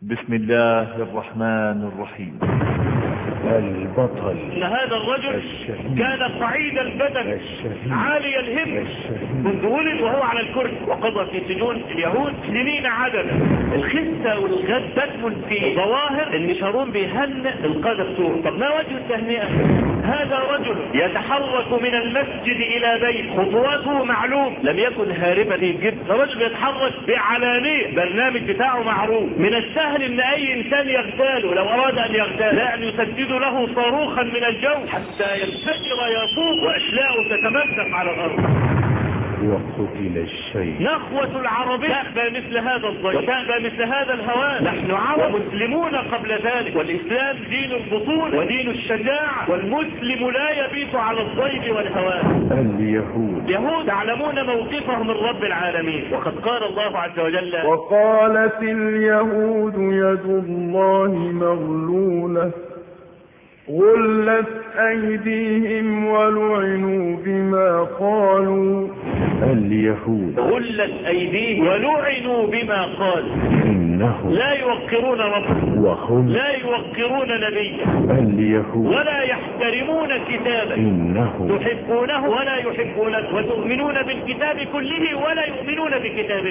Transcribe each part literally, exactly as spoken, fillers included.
بسم الله الرحمن الرحيم. البطل ان هذا الرجل الشهيد كان صعيد البدن الشهيد عالي الهم الشهيد منذ ولد وهو على الكرسي، وقضى في سجون اليهود سنين عددا. الخسة والغد تكمن في ظواهر ان شارون بيهنئ القادة بتوعه. طب ما وجه التهنئة؟ هذا رجل يتحرك من المسجد الى بيت، خطواته معلوم، لم يكن هاربا الجد، ده رجل يتحرك بعلانية، برنامج بتاعه معروف. من السهل ان اي انسان يغتاله لو اراد ان يغتاله، لا ان يسدد له صاروخا من الجو حتى ينفجر يفوق واشلاءه تتمزق على الارض. وقتل الشيء. نخوة العربية تأبى مثل هذا الضيف وتأبى مثل هذا الهوان. نحن عرب مسلمون قبل ذلك، والإسلام دين البطول ودين الشجاعة، والمسلم لا يبيت على الضيف والهوان. اليهود يهود تعلمون موقفهم من رب العالمين، وقد قال الله عز وجل: وقالت اليهود يد الله مغلولة غلت أيديهم ولعنوا بما قالوا. اليهود غلت أيديهم ولعنوا بما قالوا. إنهم لا يوقرون ربهم وهم لا يوقرون نبيه اليهود ولا يحترمون كتابه. إنهم تحبونه ولا يحبونه، وتؤمنون بالكتاب كله ولا يؤمنون بكتابه.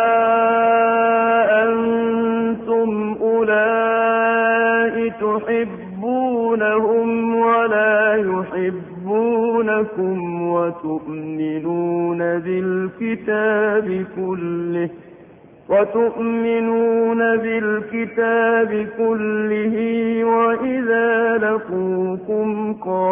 ها أنتم أولئك تحبونهم ولا يحبونكم وتؤمنون بالكتاب كله وتؤمنون بالكتاب كله وإذا لقوكم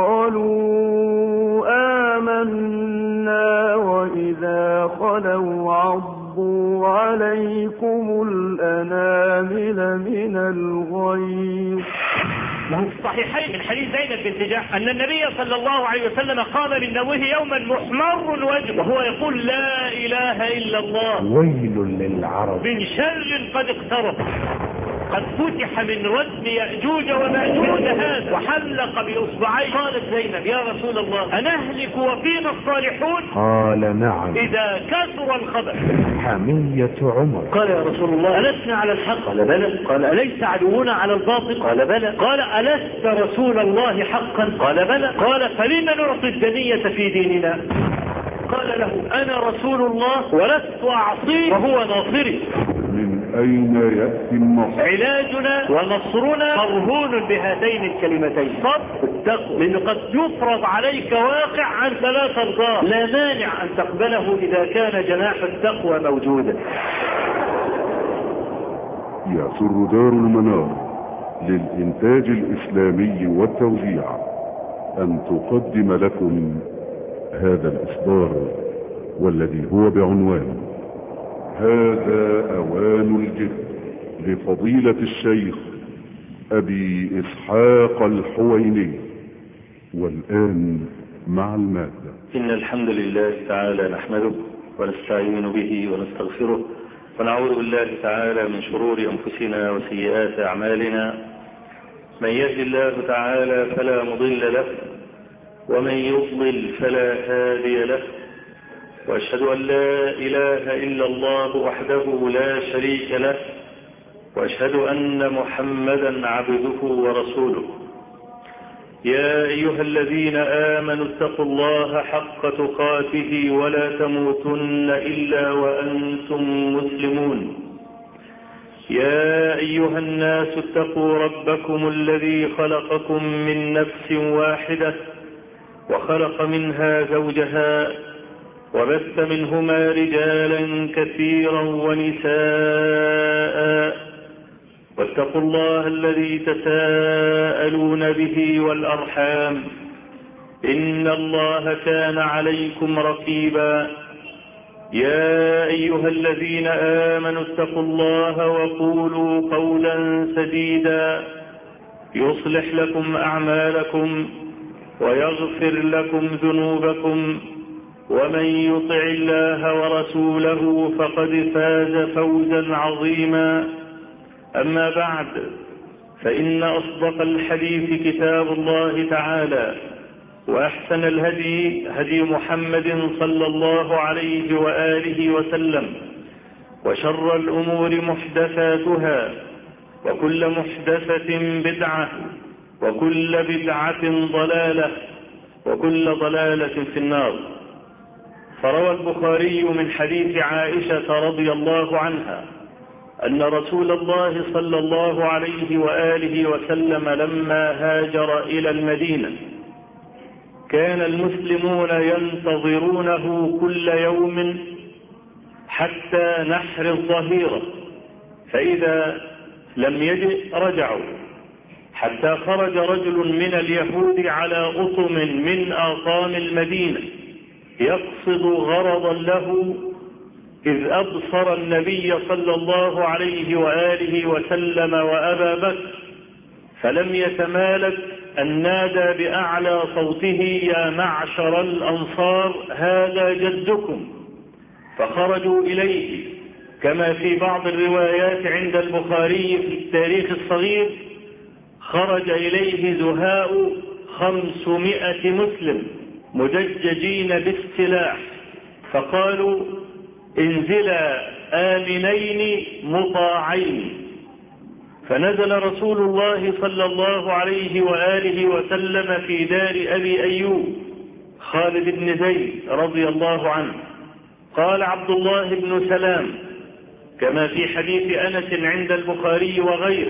قالوا آمنا وإذا خلوا عضوا عليكم الأنامل من الغيظ. ما هو في الصحيحين من حديث زينب بنت جحش أن النبي صلى الله عليه وسلم قام من نومه يوما محمر الوجه وهو يقول: لا إله إلا الله، ويل للعرب من شر قد اقترب. قد فتح من ردم يأجوج ومأجوج هذا وحلق بإصبعيه. قالت زينب: يا رسول الله، أنهلك وفينا الصالحون؟ قال: نعم. إذا كثر الخبث. حمية عمر. قال: يا رسول الله، ألسنا على الحق؟ قال: بلى. قال: أليس عدونا على الباطل؟ قال: بلى. قال: ألست رسول الله حقا؟ قال: بلى. قال: فلم نعطي الدنية في ديننا؟ قال له: أنا رسول الله ولست أعصيه وهو ناصري. من أين يأتي النصر؟ علاجنا ونصرنا مرهون بهاتين الكلمتين: صبر والتقوى، لأنه قد يفرض عليك واقع عن ثلاث أرضاء لا مانع أن تقبله إذا كان جناح التقوى موجودا. يسر دار المنار للإنتاج الإسلامي والتوزيع أن تقدم لكم هذا الإصدار، والذي هو بعنوان هذا أوان الجد، لفضيلة الشيخ أبي إسحاق الحويني. والآن مع المادة. إن الحمد لله تعالى نحمده ونستعين به ونستغفره، ونعوذ بالله تعالى من شرور أنفسنا وسيئات أعمالنا. من يهد الله تعالى فلا مضل له، ومن يضلل فلا هادي له، وأشهد أن لا إله إلا الله وحده لا شريك له، وأشهد أن محمدا عبده ورسوله. يا أيها الذين آمنوا اتقوا الله حق تقاته ولا تموتن إلا وأنتم مسلمون. يا أيها الناس اتقوا ربكم الذي خلقكم من نفس واحدة وخلق منها زوجها وبث منهما رجالا كثيرا ونساء، واتقوا الله الذي تساءلون به والأرحام، إن الله كان عليكم رقيبا. يا أيها الذين آمنوا اتقوا الله وقولوا قولا سديدا يصلح لكم أعمالكم ويغفر لكم ذنوبكم، ومن يطع الله ورسوله فقد فاز فوزا عظيما. أما بعد، فإن أصدق الحديث كتاب الله تعالى، وأحسن الهدي هدي محمد صلى الله عليه وآله وسلم، وشر الأمور محدثاتها، وكل محدثة بدعة وكل بدعة ضلالة وكل ضلالة في النار. فروى البخاري من حديث عائشة رضي الله عنها أن رسول الله صلى الله عليه وآله وسلم لما هاجر إلى المدينة كان المسلمون ينتظرونه كل يوم حتى نحر الظهيرة، فإذا لم يجئ رجعوا، حتى خرج رجل من اليهود على أطم من آطام المدينة يقصد غرضا له، إذ أبصر النبي صلى الله عليه وآله وسلم وأبا بكر، فلم يتمالك أن نادى بأعلى صوته: يا معشر الأنصار هذا جدكم. فخرجوا إليه، كما في بعض الروايات عند البخاري في التاريخ الصغير: خرج إليه زهاء خمسمائة مسلم مدججين بالسلاح، فقالوا: انزلا آمنين مطاعين. فنزل رسول الله صلى الله عليه وآله وسلم في دار أبي أيوب خالد بن زيد رضي الله عنه. قال عبد الله بن سلام كما في حديث أنس عند البخاري وغيره: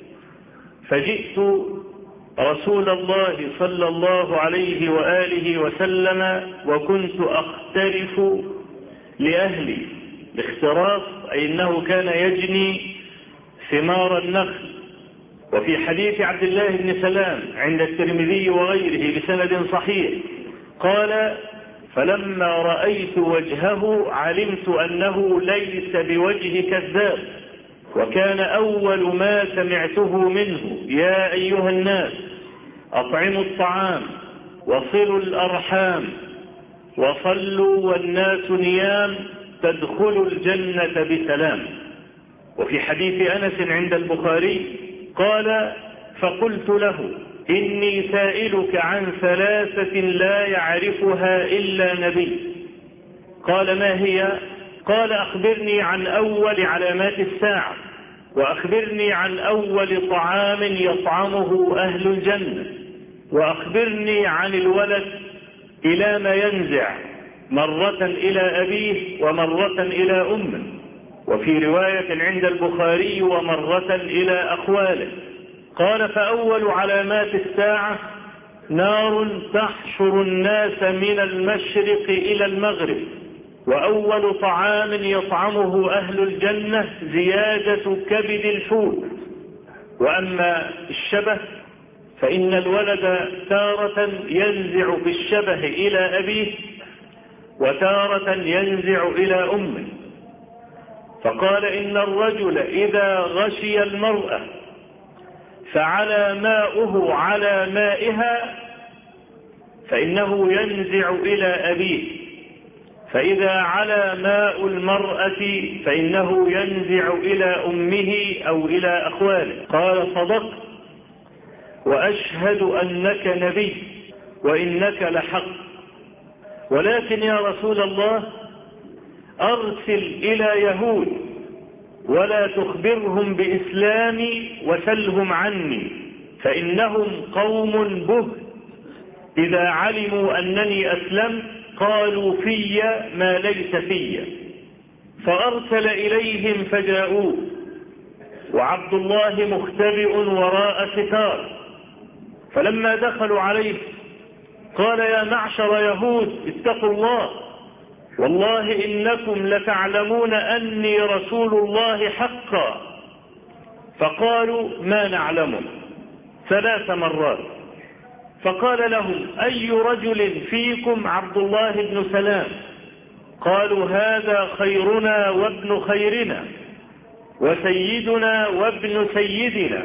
فجئت رسول الله صلى الله عليه وآله وسلم وكنت أخترف لأهلي. الاختراف أي أنه كان يجني ثمار النخل. وفي حديث عبد الله بن سلام عند الترمذي وغيره بسند صحيح قال: فلما رأيت وجهه علمت أنه ليس بوجه كذاب، وكان أول ما سمعته منه: يا أيها الناس أطعموا الطعام وصلوا الأرحام وصلوا والناس نيام تدخلوا الجنة بسلام. وفي حديث أنس عند البخاري قال: فقلت له: إني سائلك عن ثلاثة لا يعرفها إلا نبي. قال: ما هي؟ قال: أخبرني عن أول علامات الساعة، وأخبرني عن أول طعام يطعمه أهل الجنة، وأخبرني عن الولد إلى ما ينزع، مرة إلى أبيه ومرة إلى أمه، وفي رواية عند البخاري ومرة إلى أخواله. قال: فأول علامات الساعة نار تحشر الناس من المشرق إلى المغرب، وأول طعام يطعمه أهل الجنة زيادة كبد الحوت. وأما الشبه فإن الولد تارة ينزع بالشبه إلى أبيه وتارة ينزع إلى أمه. فقال: إن الرجل إذا غشي المرأة فعلى ماؤه على مائها فإنه ينزع إلى أبيه، فإذا على ماء المرأة فإنه ينزع إلى أمه أو إلى أخواله. قال: صدقت وأشهد أنك نبي وإنك لحق، ولكن يا رسول الله أرسل إلى يهود ولا تخبرهم بإسلامي وسلهم عني، فإنهم قوم به إذا علموا أنني أسلمت قالوا في ما ليس في. فأرسل إليهم فجاءوه وعبد الله مختبئ وراء ستار، فلما دخلوا عليه قال: يا معشر يهود اتقوا الله، والله إنكم لتعلمون أني رسول الله حقا. فقالوا: ما نعلمه، ثلاث مرات. فقال لهم: أي رجل فيكم عبد الله بن سلام؟ قالوا: هذا خيرنا وابن خيرنا وسيدنا وابن سيدنا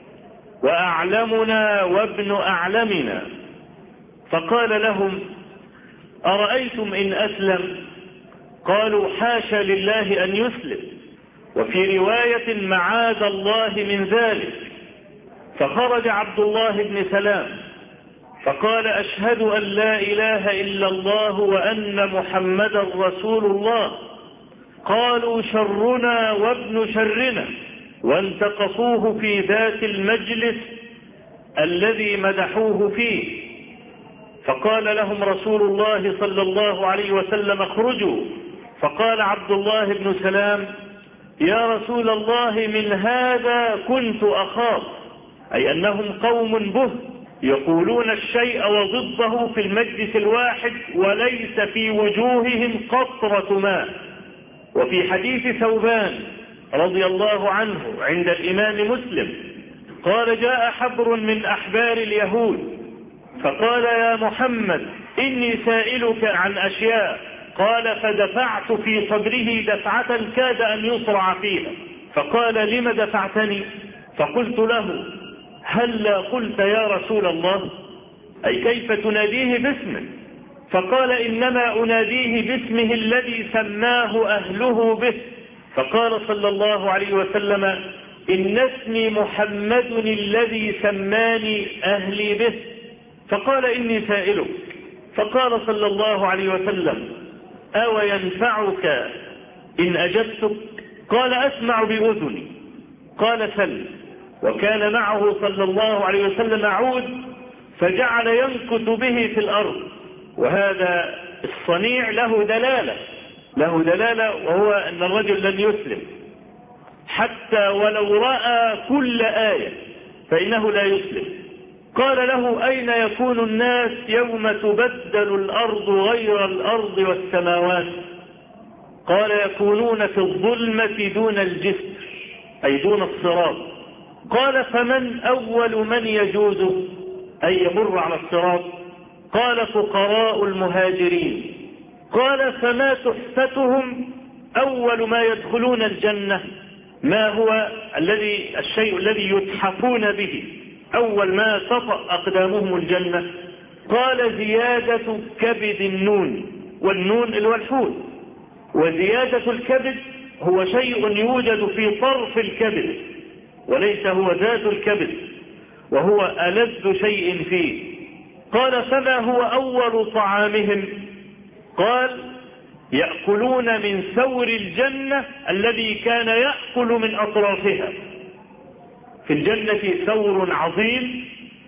وأعلمنا وابن أعلمنا. فقال لهم: أرأيتم إن أسلم؟ قالوا: حاشا لله أن يسلم، وفي رواية: معاذ الله من ذلك. فخرج عبد الله بن سلام فقال: أشهد أن لا إله إلا الله وأن محمدا رسول الله. قالوا: شرنا وابن شرنا وانتقصوه في ذات المجلس الذي مدحوه فيه، فقال لهم رسول الله صلى الله عليه وسلم اخرجوا. فقال عبد الله بن سلام يا رسول الله من هذا كنت أخاف، أي أنهم قوم به يقولون الشيء وضده في المجلس الواحد وليس في وجوههم قطرة ماء. وفي حديث ثوبان رضي الله عنه عند الإمام مسلم قال جاء حبر من أحبار اليهود فقال يا محمد إني سائلك عن أشياء، قال فدفعت في صدره دفعة كاد أن يصرع فيها، فقال لم دفعتني؟ فقلت له هلا قلت يا رسول الله، أي كيف تناديه باسمه؟ فقال إنما أناديه باسمه الذي سماه أهله به. فقال صلى الله عليه وسلم إن اسمي محمد الذي سماني أهلي به. فقال إني سائلك. فقال صلى الله عليه وسلم أو ينفعك إن أجبتك؟ قال أسمع بأذني. قال سل. وكان معه صلى الله عليه وسلم عود فجعل ينكت به في الأرض، وهذا الصنيع له دلالة له دلالة وهو أن الرجل لن يسلم حتى ولو رأى كل آية فإنه لا يسلم. قال له أين يكون الناس يوم تبدل الأرض غير الأرض والسماوات؟ قال يكونون في الظلمة دون الجسر، أي دون الصراط. قال فمن أول من يجوز أي يمر على الصراط؟ قال فقراء المهاجرين. قال فما تحفتهم أول ما يدخلون الجنة؟ ما هو الذي الشيء الذي يتحفون به أول ما تطأ أقدامهم الجنة؟ قال زيادة كبد النون، والنون الوالحوت، وزيادة الكبد هو شيء يوجد في طرف الكبد وليس هو ذات الكبد، وهو ألذ شيء فيه. قال فما هو أول طعامهم؟ قال يأكلون من ثور الجنة الذي كان يأكل من أطرافها. في الجنة ثور عظيم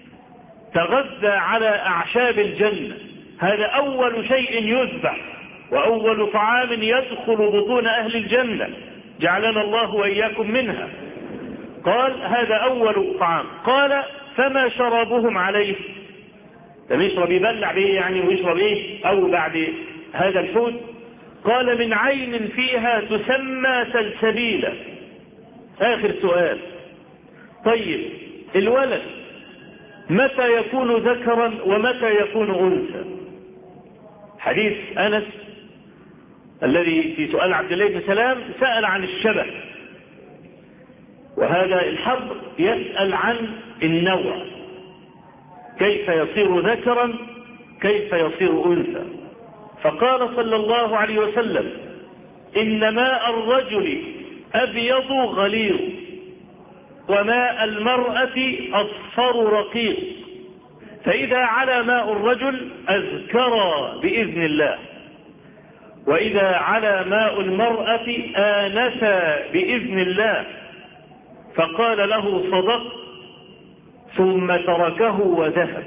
تغذى على أعشاب الجنة، هذا أول شيء يذبح وأول طعام يدخل بطون أهل الجنة، جعلنا الله وإياكم منها. قال هذا أول طعام. قال فما شرابهم عليه؟ لم يشرب يبلع به يعني ويشرب إيه أو بعد هذا الحوت؟ قال من عين فيها تسمى سلسبيلا. آخر سؤال. طيب الولد متى يكون ذكرا ومتى يكون أنثى؟ حديث أنس الذي في سؤال عبد الله بن سلام سأل عن الشبه، وهذا الحبر يسأل عن النوع، كيف يصير ذكرا كيف يصير أنثى. فقال صلى الله عليه وسلم إن ماء الرجل أبيض غليظ وماء المرأة أصفر رقيق، فإذا على ماء الرجل أذكر بإذن الله، وإذا على ماء المرأة آنس بإذن الله. فقال له صدق، ثم تركه وذهب.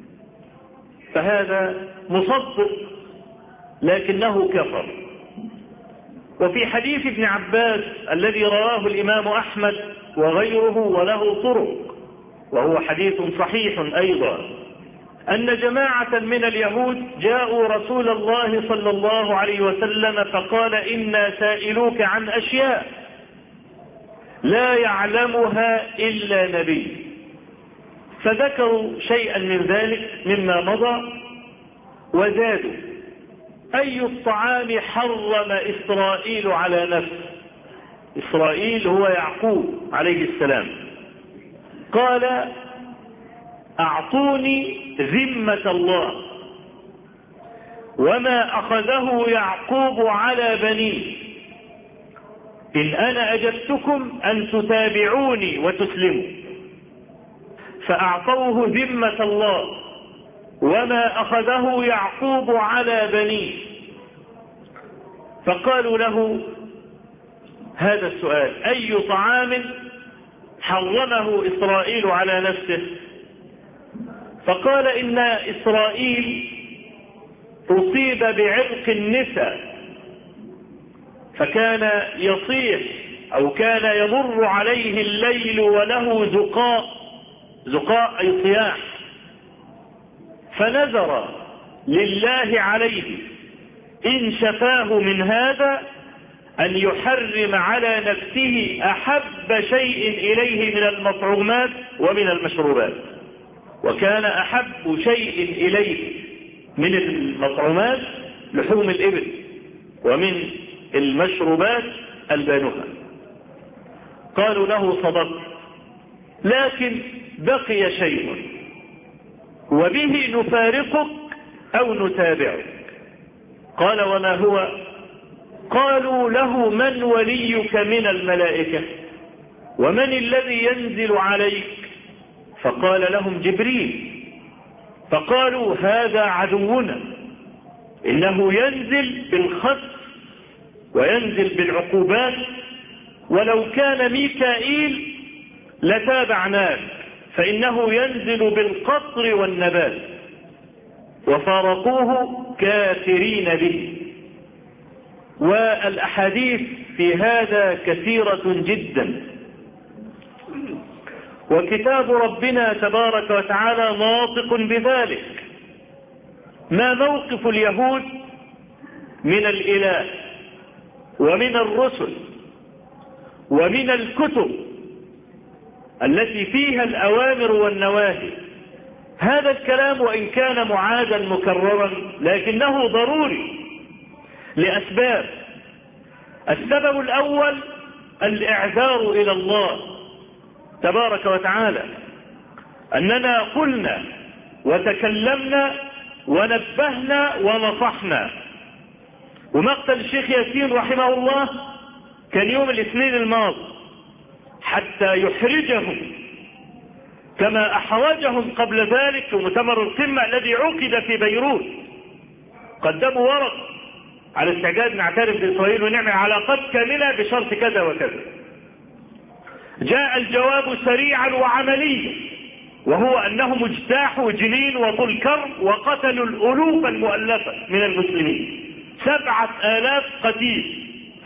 فهذا مصدق لكنه كفر. وفي حديث ابن عباس الذي رواه الإمام أحمد وغيره وله طرق وهو حديث صحيح أيضا، أن جماعة من اليهود جاءوا رسول الله صلى الله عليه وسلم فقال إنا سائلوك عن أشياء لا يعلمها إلا نبي، فذكروا شيئا من ذلك مما مضى وزادوا أي الطعام حرم إسرائيل على نفسه؟ إسرائيل هو يعقوب عليه السلام. قال أعطوني ذمة الله وما أخذه يعقوب على بنيه، إن أنا أجبتكم أن تتابعوني وتسلموا. فأعطوه ذمة الله وما أخذه يعقوب على بنيه. فقالوا له هذا السؤال أي طعام حرمه إسرائيل على نفسه، فقال إن إسرائيل أصيب بعرق النساء فكان يصيح أو كان يمر عليه الليل وله زقاء، زقاء أي صياح، فنذر لله عليه إن شفاه من هذا أن يحرم على نفسه أحب شيء إليه من المطعومات ومن المشروبات. وكان أحب شيء إليه من المطعومات لحوم الإبل، ومن المشروبات ألبانها. قالوا له صدقت، لكن بقي شيء وبه نفارقك أو نتابعك. قال وما هو؟ قالوا له من وليك من الملائكة ومن الذي ينزل عليك؟ فقال لهم جبريل. فقالوا هذا عدونا، إنه ينزل بالخسف وينزل بالعقوبات، ولو كان ميكائيل لتابعناه فإنه ينزل بالقطر والنبات. وفارقوه كافرين به. والأحاديث في هذا كثيرة جدا، وكتاب ربنا تبارك وتعالى ناطق بذلك. ما موقف اليهود من الإله ومن الرسل ومن الكتب التي فيها الأوامر والنواهي؟ هذا الكلام وإن كان معادا مكررا لكنه ضروري لأسباب. السبب الأول الإعذار إلى الله تبارك وتعالى، أننا قلنا وتكلمنا ونبهنا ونصحنا. ومقتل الشيخ ياسين رحمه الله كان يوم الاثنين الماضي، حتى يحرجهم كما أحرجهم قبل ذلك في مؤتمر القمة الذي عقد في بيروت. قدموا ورق على استعداد نعترف بإسرائيل ونعمل علاقات كاملة بشرط كذا وكذا. جاء الجواب سريعا وعمليا، وهو أنهم اجتاحوا جنين وطول كرم وقتلوا الألوف المؤلفة من المسلمين، سبعة آلاف قتيل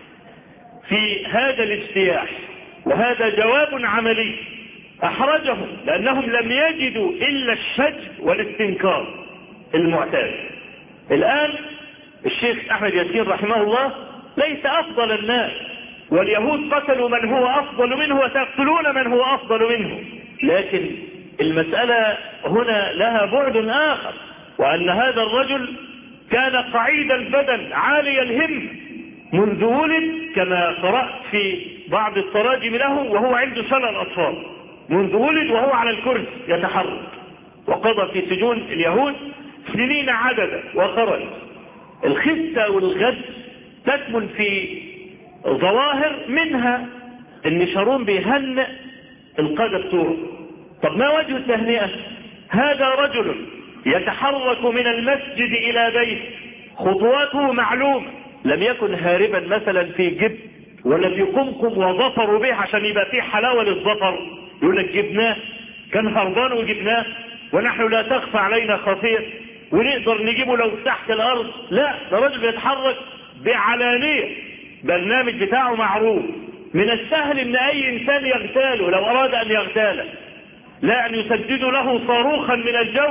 في هذا الاجتياح. وهذا جواب عملي أحرجهم، لأنهم لم يجدوا إلا الشج والاستنكار المعتاد. الآن الشيخ أحمد ياسين رحمه الله ليس أفضل الناس، واليهود قتلوا من هو أفضل منه وسيقتلون من هو أفضل منه. لكن المسألة هنا لها بعد آخر، وأن هذا الرجل كان قعيد البدن عالي الهم منذ ولد، كما قرأت في بعض التراجم له وهو عنده شلل أطفال، منذ ولد وهو على الكرسي يتحرك، وقضى في سجون اليهود سنين عددا وخرج. الخسة والغد تكمن في ظواهر، منها ان شارون بيهنئ القادة بتوعه. طب ما وجه التهنئة؟ هذا رجل يتحرك من المسجد الى بيت، خطواته معلومة، لم يكن هاربا مثلا في جب ولا في قمقم وظفروا به عشان يبقى فيه حلاوة للظفر، يقول لك جبناه، كان هربان وجبناه ونحن لا تخفى علينا خطير ونقدر نجيبه لو تحت الارض. لا، ده رجل يتحرك بعلانية، برنامج بتاعه معروف. من السهل ان اي انسان يغتاله لو اراد ان يغتاله، لا ان يسددوا له صاروخا من الجو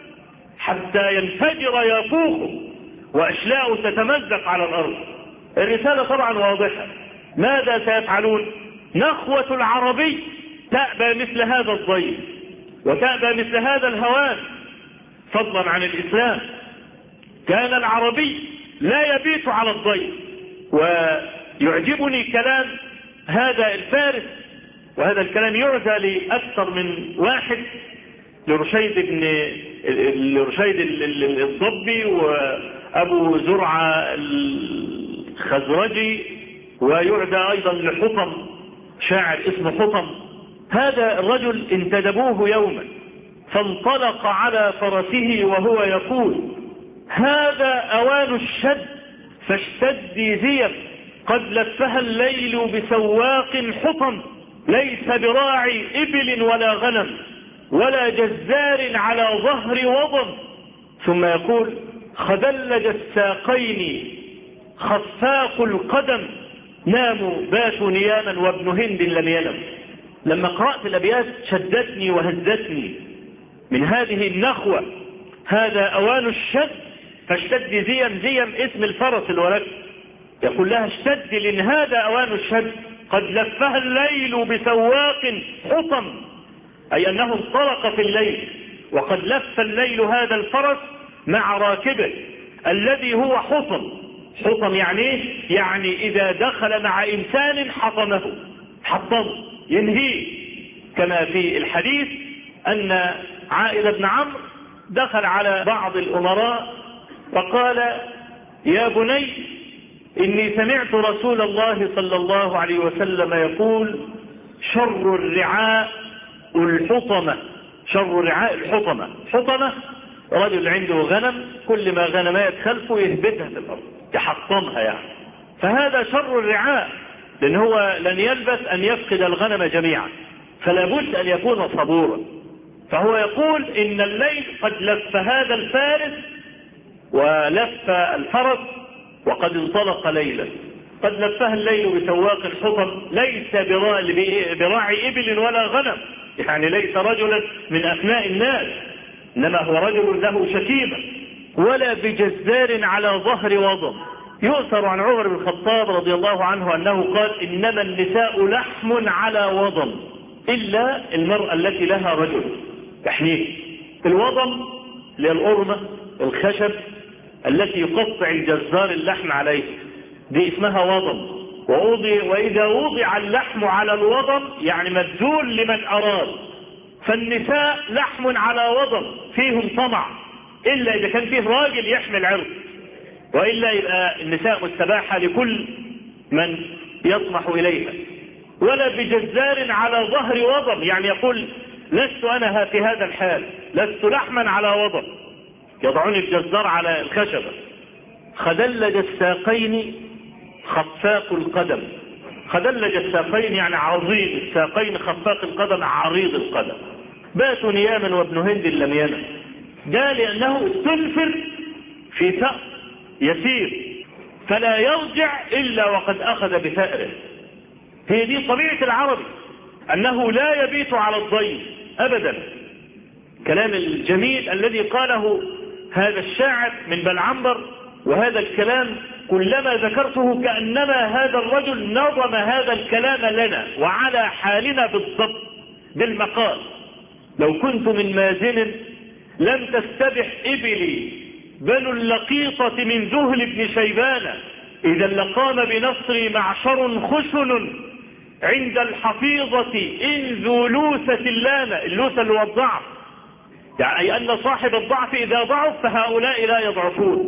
حتى ينفجر يافوخه واشلاءه تتمزق على الارض. الرسالة طبعا واضحة. ماذا سيفعلون؟ نخوة العربي تأبى مثل هذا الضيف وتأبى مثل هذا الهوان، فضلا عن الإسلام. كان العربي لا يبيت على الضيف. ويعجبني كلام هذا الفارس، وهذا الكلام يعزى لأكثر من واحد، لرشيد بن لرشيد الضبي وأبو زرعة الخزرجي، ويعزى أيضا لحطم، شاعر اسمه حطم. هذا الرجل انتدبوه يوما فانطلق على فرسه وهو يقول: هذا أوان الشد فاشتدي زيف، قد لفها الليل بسواق حطم، ليس براعي إبل ولا غنم ولا جزار على ظهر وضم. ثم يقول خدلج الساقين خفاق القدم ناموا باتوا نياما وابن هند لم ينم. لما قرأت الأبيات شدتني وهزتني من هذه النخوة. هذا أوان الشد فاشتد زيم زيم اسم الفرس الورق. يقول لها اشتد لأن هذا أوان الشد. قد لفها الليل بسواق حطم، أي أنه انطلق في الليل، وقد لف الليل هذا الفرس مع راكبه الذي هو حطم. حطم يعني ايه؟ يعني إذا دخل مع إنسان حطمه، حطمه ينهيه. كما في الحديث أن عائل بن عمرو دخل على بعض الأمراء فقال يا بني إني سمعت رسول الله صلى الله عليه وسلم يقول شر الرعاء الحطمة. شر الرعاء الحطمة. حطمة رجل عنده غنم كل ما غنمات خلفه يهبتها في الأرض يحطمها يعني. فهذا شر الرعاء لأن هو لن يلبث أن يفقد الغنم جميعا، فلا بد أن يكون صبورا. فهو يقول إن الليل قد لف هذا الفارس ولف الفرس وقد انطلق ليلا. قد لفها الليل بسواق الحطم ليس براعي إبل ولا غنم، يعني ليس رجلا من أثناء الناس، إنما هو رجل له شكيمة. ولا بجزار على ظهر وضم. يؤثر عن عمر بن الخطاب رضي الله عنه أنه قال إنما النساء لحم على وضم إلا المرأة التي لها رجل تحنيه. الوضم للأرمة الخشب التي يقطع الجزار اللحم عليه دي اسمها وضم. ووضع وإذا وضع اللحم على الوضم يعني مبذول لمن أراد. فالنساء لحم على وضم فيهم طمع إلا إذا كان فيه راجل يحمل عرض، وإلا يبقى النساء مستباحة لكل من يطمح إليها. ولا بجزار على ظهر وضم يعني يقول لست أنا في هذا الحال، لست لحما على وضم. يضعون الجزار على الخشبة. خدلج الساقين خفاق القدم. خدلج الساقين يعني عريض الساقين، خفاق القدم عريض القدم. باتوا نياما وابن هند لم ينم. ده لأنه استنفر في ثأر يسير فلا يرجع إلا وقد أخذ بثأره. هي دي طبيعة العربي أنه لا يبيت على الضيف أبدا. كلام الجميل الذي قاله هذا الشاعر من بلعنبر، وهذا الكلام كلما ذكرته كأنما هذا الرجل نظم هذا الكلام لنا وعلى حالنا بالضبط بالمقال. لو كنت من مازن لم تستبح إبلي بنو اللقيطة من ذهل بن شيبان، إذا لقام بنصري معشر خشن عند الحفيظة إن ذو لوثة اللامة. اللوثة اللي هو الضعف، يعني أن صاحب الضعف إذا ضعف فهؤلاء لا يضعفون.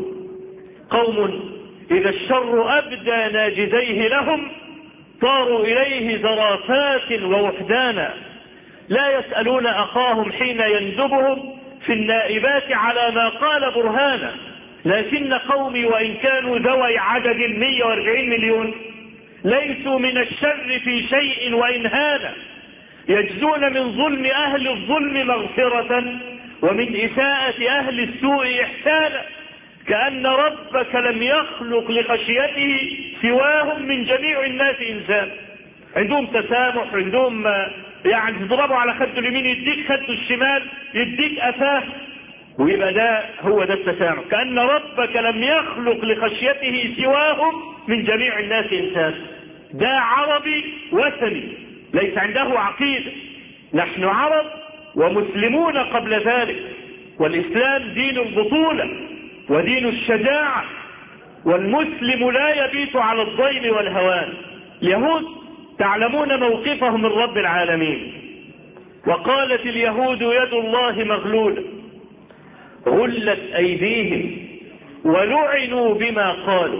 قوم إذا الشر أبدى ناجزيه لهم طاروا إليه زرافات ووحدانا، لا يسألون أخاهم حين يندبهم في النائبات على ما قال برهانا. لكن قومي وإن كانوا ذوي عدد مئة وأربعين مليون ليسوا من الشر في شيء وإن هانا، يجزون من ظلم أهل الظلم مغفرة ومن إساءة أهل السوء إحسانا. كأن ربك لم يخلق لخشيته سواهم من جميع الناس إنسان. عندهم تسامح، عندهم يعني تضربوا على خده اليمين يديك خده الشمال، يديك أفاه، ويبقى ده هو ده التسامح. كأن ربك لم يخلق لخشيته سواهم من جميع الناس إنسان. ده عربي وثني ليس عنده عقيدة. نحن عرب ومسلمون قبل ذلك، والإسلام دين البطولة ودين الشجاعة، والمسلم لا يبيت على الضيم والهوان. اليهود تعلمون موقفهم من رب العالمين. وقالت اليهود يد الله مغلولة غلت أيديهم ولعنوا بما قالوا.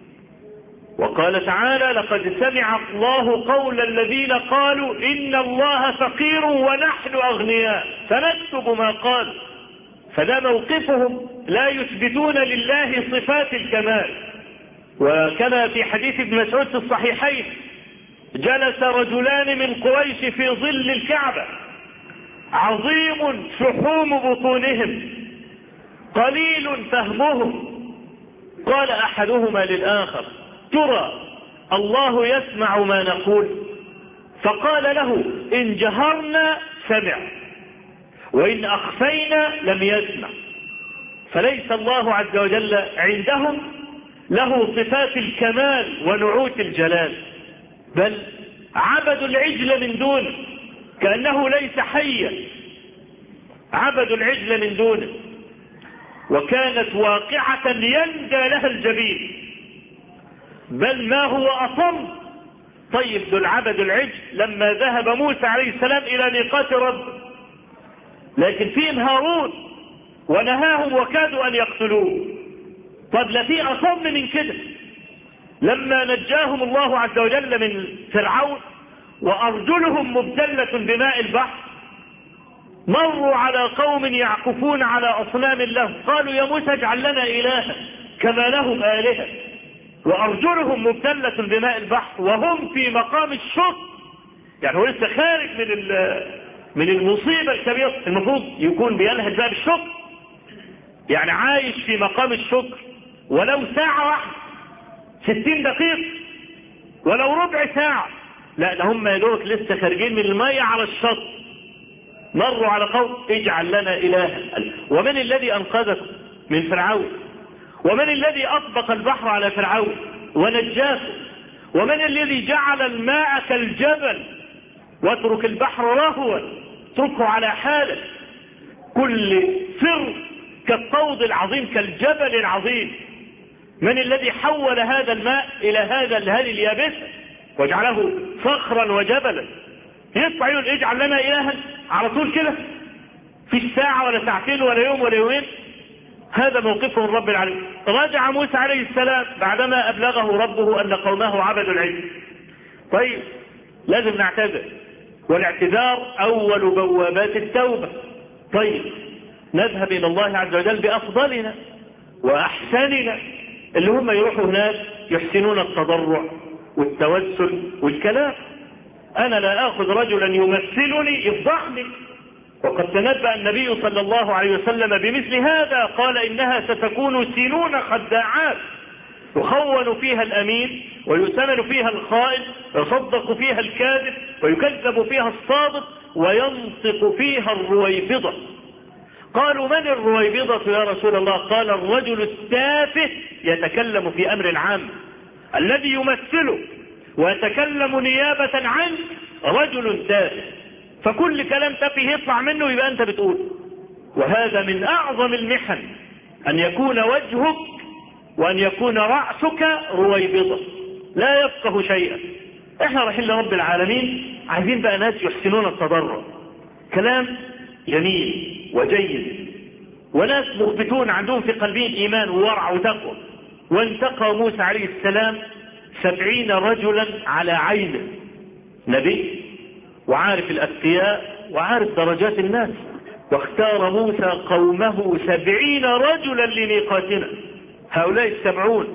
وقال تعالى لقد سمع الله قول الذين قالوا إن الله فقير ونحن أغنياء فنكتب ما قالوا. فده موقفهم، لا يثبتون لله صفات الكمال. وكما في حديث ابن مسعود في الصحيحين جلس رجلان من قريش في ظل الكعبة عظيم شحوم بطونهم قليل فهمهم. قال أحدهما للآخر ترى الله يسمع ما نقول؟ فقال له إن جهرنا سمع وإن أخفينا لم يسمع. فليس الله عز وجل عندهم له صفات الكمال ونعوت الجلال، بل عبدوا العجل من دونه كأنه ليس حيا، عبدوا العجل من دونه، وكانت واقعة يندى لها الجبين، بل ما هو أصم. طيب دول عبدوا العجل لما ذهب موسى عليه السلام إلى ميقات ربه، لكن فيهم هارون ونهاهم وكادوا أن يقتلوه. طب لا في أصم من كده، لما نجاهم الله عز وجل من فرعون وأرجلهم مبتلة بماء البحر مروا على قوم يعكفون على أصنام الله، قالوا يا موسى اجعل لنا إلها كما لهم آلهة، وأرجلهم مبتلة بماء البحر وهم في مقام الشكر. يعني هو لسه خارج من من المصيبة الكبيرة، المفروض يكون بينهج بقى بالشكر، يعني عايش في مقام الشكر ولو ساعة واحدة، ستين دقيقة، ولو ربع ساعة. لا ده هم يدوك لسه خارجين من المية على الشط، مروا على قوم اجعل لنا إلها. ومن الذي أنقذكم من فرعون؟ ومن الذي أطبق البحر على فرعون ونجاكم؟ ومن الذي جعل الماء كالجبل واترك البحر رهوا اتركه على حاله، كل سر كالطود العظيم كالجبل العظيم؟ من الذي حول هذا الماء إلى هذا هذه اليابسة وجعله صخرا وجبلا؟ يطلع يقول اجعل لنا إلها على طول كده، في ساعة ولا ساعتين ولا يوم ولا يومين. هذا موقفه من رب العالمين. رجع موسى عليه السلام بعدما أبلغه ربه أن قومه عبدوا العجل. طيب لازم نعتذر، والاعتذار أول بوابات التوبة. طيب نذهب إلى الله عز وجل بأفضلنا وأحسننا، اللي هم يروحوا هناك يحسنون التضرع والتوسل والكلام. أنا لا أخذ رجلا يمثلني يفضحني، وقد تنبأ النبي صلى الله عليه وسلم بمثل هذا، قال إنها ستكون سنون خداعات يخون فيها الأمين ويؤتمن فيها الخائن ويصدق فيها الكاذب ويكذب فيها الصادق وينطق فيها الرويبضة. قالوا من الرويبضة يا رسول الله؟ قال الرجل التافه يتكلم في أمر العام، الذي يمثله ويتكلم نيابة عنه رجل تافه، فكل كلام تافه يطلع منه يبقى أنت بتقول. وهذا من أعظم المحن، أن يكون وجهك وأن يكون رأسك رويبضة لا يفقه شيئا. احنا رايحين لرب العالمين، عايزين بقى ناس يحسنون التضرع، كلام جميل وجيد، وناس مخبتون عندهم في قلبهم إيمان وورع وتقوى. وانتقى موسى عليه السلام سبعين رجلا على عينه، نبي وعارف الأتقياء وعارف درجات الناس، واختار موسى قومه سبعين رجلا لميقاتنا. هؤلاء السبعون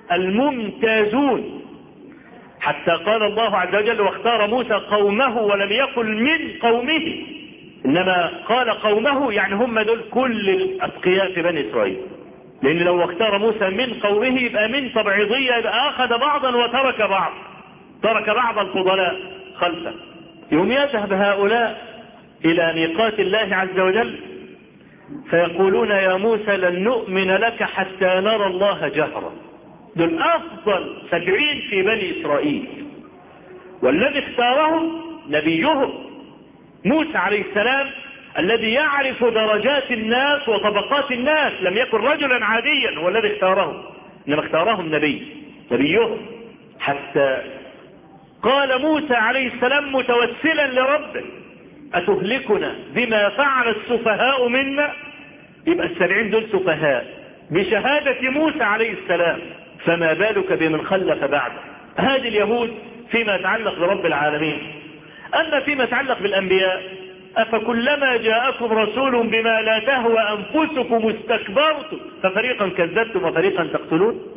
الممتازون، حتى قال الله عز وجل واختار موسى قومه ولم يقل من قومه، إنما قال قومه، يعني هم دول كل الأتقياء في بني إسرائيل. لأن لو اختار موسى من قومه يبقى من تبعيضية، يبقى أخذ بعضا وترك بعض، ترك بعض الفضلاء خلفه. يوم يذهب هؤلاء إلى ميقات الله عز وجل فيقولون يا موسى لن نؤمن لك حتى نرى الله جهرا. دول أفضل سبعين في بني إسرائيل، والذي اختارهم نبيهم موسى عليه السلام، الذي يعرف درجات الناس وطبقات الناس، لم يكن رجلا عاديا هو الذي اختارهم، إنما اختارهم نبي نبيهم. حتى قال موسى عليه السلام متوسلا لربه أتهلكنا بما فعل السفهاء منا؟ يبقى السبعين دول سفهاء بشهادة موسى عليه السلام، فما بالك بمن خلف بعده. هذه اليهود فيما يتعلق برب العالمين. أما فيما يتعلق بالأنبياء أفكلما جاءكم رسول بما لا تهوى أنفسكم استكبرتم ففريقا كذبتم وفريقا تقتلون.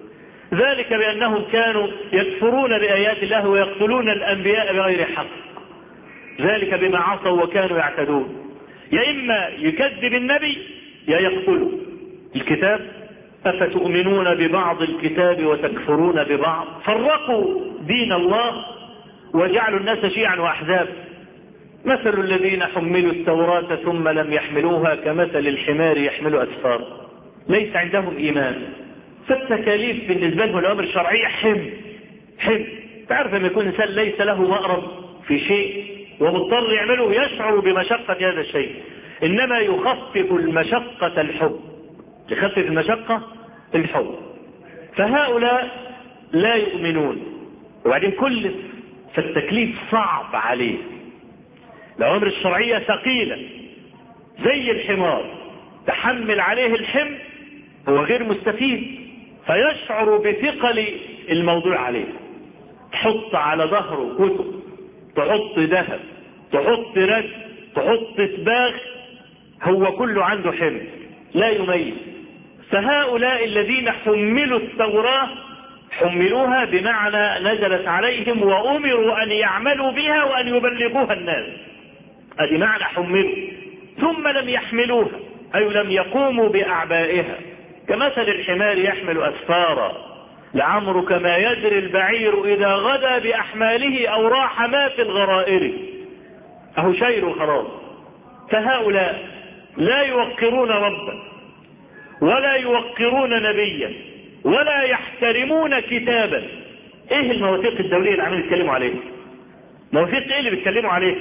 ذلك بأنهم كانوا يكفرون بآيات الله ويقتلون الأنبياء بغير حق، ذلك بما عصوا وكانوا يعتدون. يا إما يكذب النبي يا يقتله. الكتاب أفتؤمنون ببعض الكتاب وتكفرون ببعض، فرقوا دين الله وجعلوا الناس شيعا وأحزاب. مثل الذين حملوا التوراة ثم لم يحملوها كمثل الحمار يحمل أسفار، ليس عندهم إيمان. فالتكاليف بالنسبة لهم الأمر الشرعية حم حم تعرف لما يكون إنسان ليس له مأرب في شيء ومضطر يعمله يشعر بمشقة هذا الشيء، إنما يخفف المشقة الحب، يخفف المشقة الحب. فهؤلاء لا يؤمنون، وبعدين كلف، فالتكليف صعب عليه. الأوامر الشرعية ثقيلة زي الحمار، تحمل عليه الحمل هو غير مستفيد، فيشعر بثقل الموضوع عليه. تحط على ظهره كتب، تحط ذهب، تحط رد، تحط سباغ، هو كله عنده حمل لا يميز. فهؤلاء الذين حملوا التوراة حملوها بمعنى نزلت عليهم وأمروا أن يعملوا بها وأن يبلغوها الناس، هذه معنى حملوا، ثم لم يحملوها أي لم يقوموا بأعبائها، كمثل الحمار يحمل أسفارا، لعمرك ما يدري البعير إذا غدا بأحماله أو راح ما في الغرائر، أهو شير خلاص. فهؤلاء لا يوقرون ربا ولا يوقرون نبيا ولا يحترمون كتابا. ايه المواثيق الدولية اللي عمالين يتكلموا عليها؟ مواثيق ايه اللي بيتكلموا عليها؟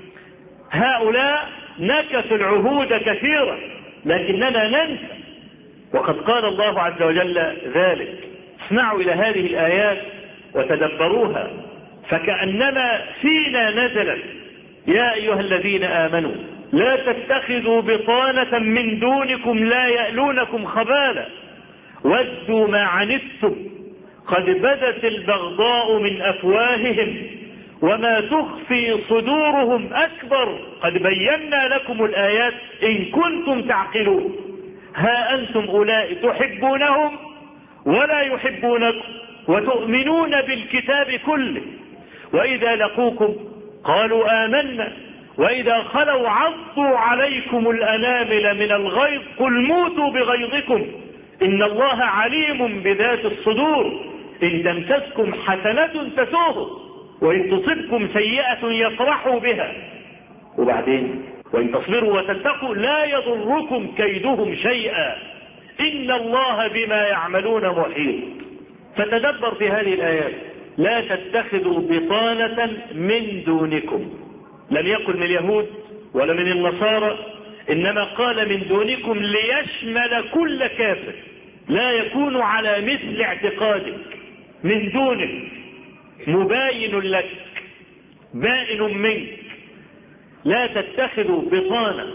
هؤلاء نكثوا العهود كثيرا لكننا ننسى، وقد قال الله عز وجل ذلك. اسمعوا إلى هذه الآيات وتدبروها فكأنما فينا نزلت. يا أيها الذين آمنوا لا تتخذوا بطانة من دونكم لا يألونكم خبالا ودوا ما عنتم قد بدت البغضاء من أفواههم وما تخفي صدورهم أكبر قد بينا لكم الآيات إن كنتم تعقلون. ها أنتم أولئك تحبونهم ولا يحبونكم وتؤمنون بالكتاب كله وإذا لقوكم قالوا آمنا وإذا خلوا عضوا عليكم الأنامل من الغيظ قل موتوا بغيظكم إن الله عليم بذات الصدور إن تمسسكم حسنة تسوهم وإن تصبكم سيئة يفرحوا بها وبعدين وإن تصبروا وتتقوا لا يضركم كيدهم شيئا إن الله بما يعملون محيط. فتدبر في هذه الآيات. لا تتخذوا بطانة من دونكم، لم يقل من اليهود ولا من النصارى، إنما قال من دونكم ليشمل كل كافر لا يكون على مثل اعتقادك، من دونك مباين لك بائن منك. لا تتخذوا بطانة،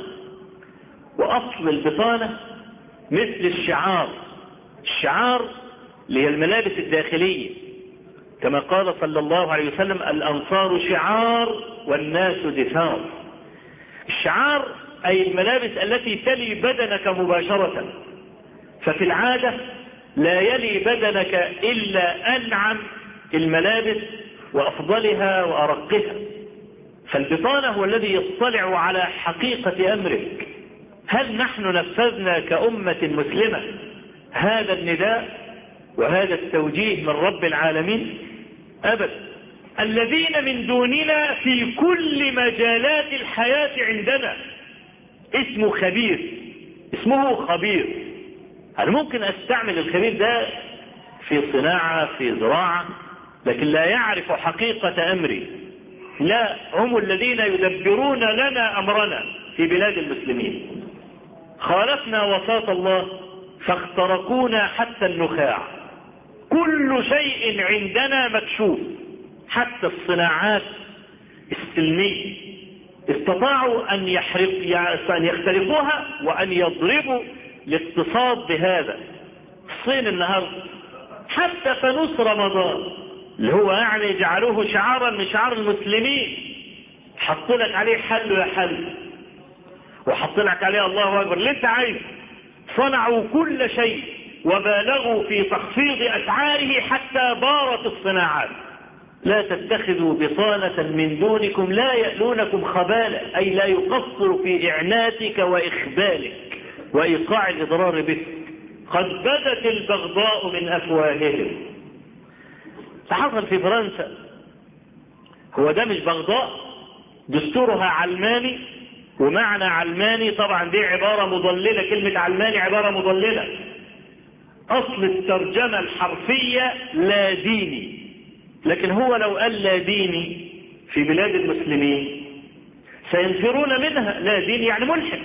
وأصل البطانة مثل الشعار، الشعار اللي هي الملابس الداخلية، كما قال صلى الله عليه وسلم الأنصار شعار والناس دثار. الشعار أي الملابس التي تلي بدنك مباشرة، ففي العادة لا يلي بدنك إلا أنعم الملابس وأفضلها وأرقها. فالبطانة هو الذي يطلع على حقيقة أمرك. هل نحن نفذنا كأمة مسلمة هذا النداء وهذا التوجيه من رب العالمين؟ أبدا. الذين من دوننا في كل مجالات الحياة عندنا اسمه خبير، اسمه خبير. أنا ممكن أستعمل الخبير ده في صناعة في زراعة لكن لا يعرف حقيقة أمري. لا، هم الذين يدبرون لنا أمرنا في بلاد المسلمين. خالفنا وساط الله فاخترقونا حتى النخاع. كل شيء عندنا مكشوف، حتى الصناعات السلمية استطاعوا أن يحرق أن يخترقوها وأن يضربوا الاقتصاد بهذا. الصين النهاردة حتى فانوس رمضان اللي هو يعني جعلوه شعارا من شعار المسلمين، حط لك عليه حل يا حل، وحط لك عليه الله أكبر اللي انت عايزه. صنعوا كل شيء وبالغوا في تخفيض أسعاره حتى بارت الصناعات. لا تتخذوا بطانة من دونكم لا يألونكم خبالا، أي لا يقصر في إعناتك وإخبالك وإيقاع الإضرار بك. قد بدت البغضاء من أفواههم. فحصل في فرنسا، هو ده مش بغضاء، دستورها علماني، ومعنى علماني طبعا دي عبارة مضللة، كلمة علماني عبارة مضللة. أصل الترجمة الحرفية لا ديني، لكن هو لو قال لا ديني في بلاد المسلمين سينفرون منها. لا ديني يعني ملحد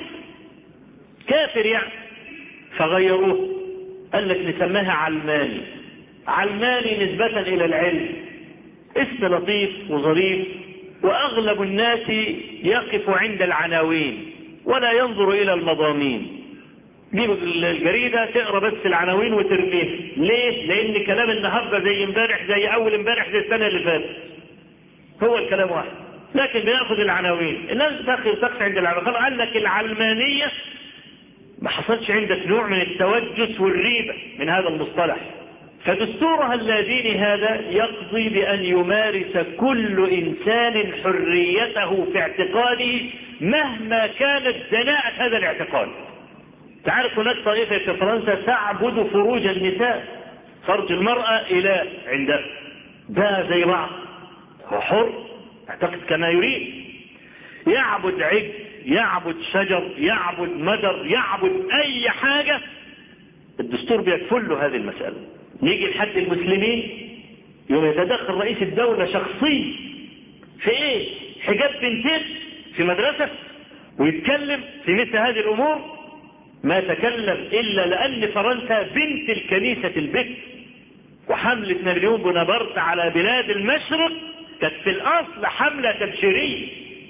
كافر يعني، فغيروه، قال لك نسميها علماني. علماني نسبة إلى العلم، اسم لطيف وظريف، وأغلب الناس يقف عند العناوين ولا ينظر إلى المضامين. جيب الجريدة تقرأ بس العناوين وترميه. ليه؟ لأن كلام النهاردة زي امبارح، زي أول امبارح، زي السنة اللي فاتت، هو الكلام واحد، لكن بياخذ العناوين. الناس تقف تقف عند العناوين. قال لك العلمانية ما حصلش عندك نوع من التوجس والريبة من هذا المصطلح. فدستورها اللاديني هذا يقضي بأن يمارس كل إنسان حريته في اعتقاده مهما كانت دناءة هذا الاعتقاد. تعرف هناك طائفة في فرنسا تعبد فروج النساء، فرج المرأة إلى عندها، ده زي بعض، هو حر يعتقد كما يريد، يعبد عجل، يعبد شجر، يعبد مدر، يعبد أي حاجة، الدستور بيكفل له هذه المسألة. نيجي لحد المسلمين يوم يتدخل رئيس الدولة شخصيا في ايه؟ حجاب بنتين في مدرسة ويتكلم في مثل هذه الأمور. ما تكلم إلا لأن فرنسا بنت الكنيسة البكر، وحملة نابليون بونابرت على بلاد المشرق كانت في الأصل حملة تبشيرية،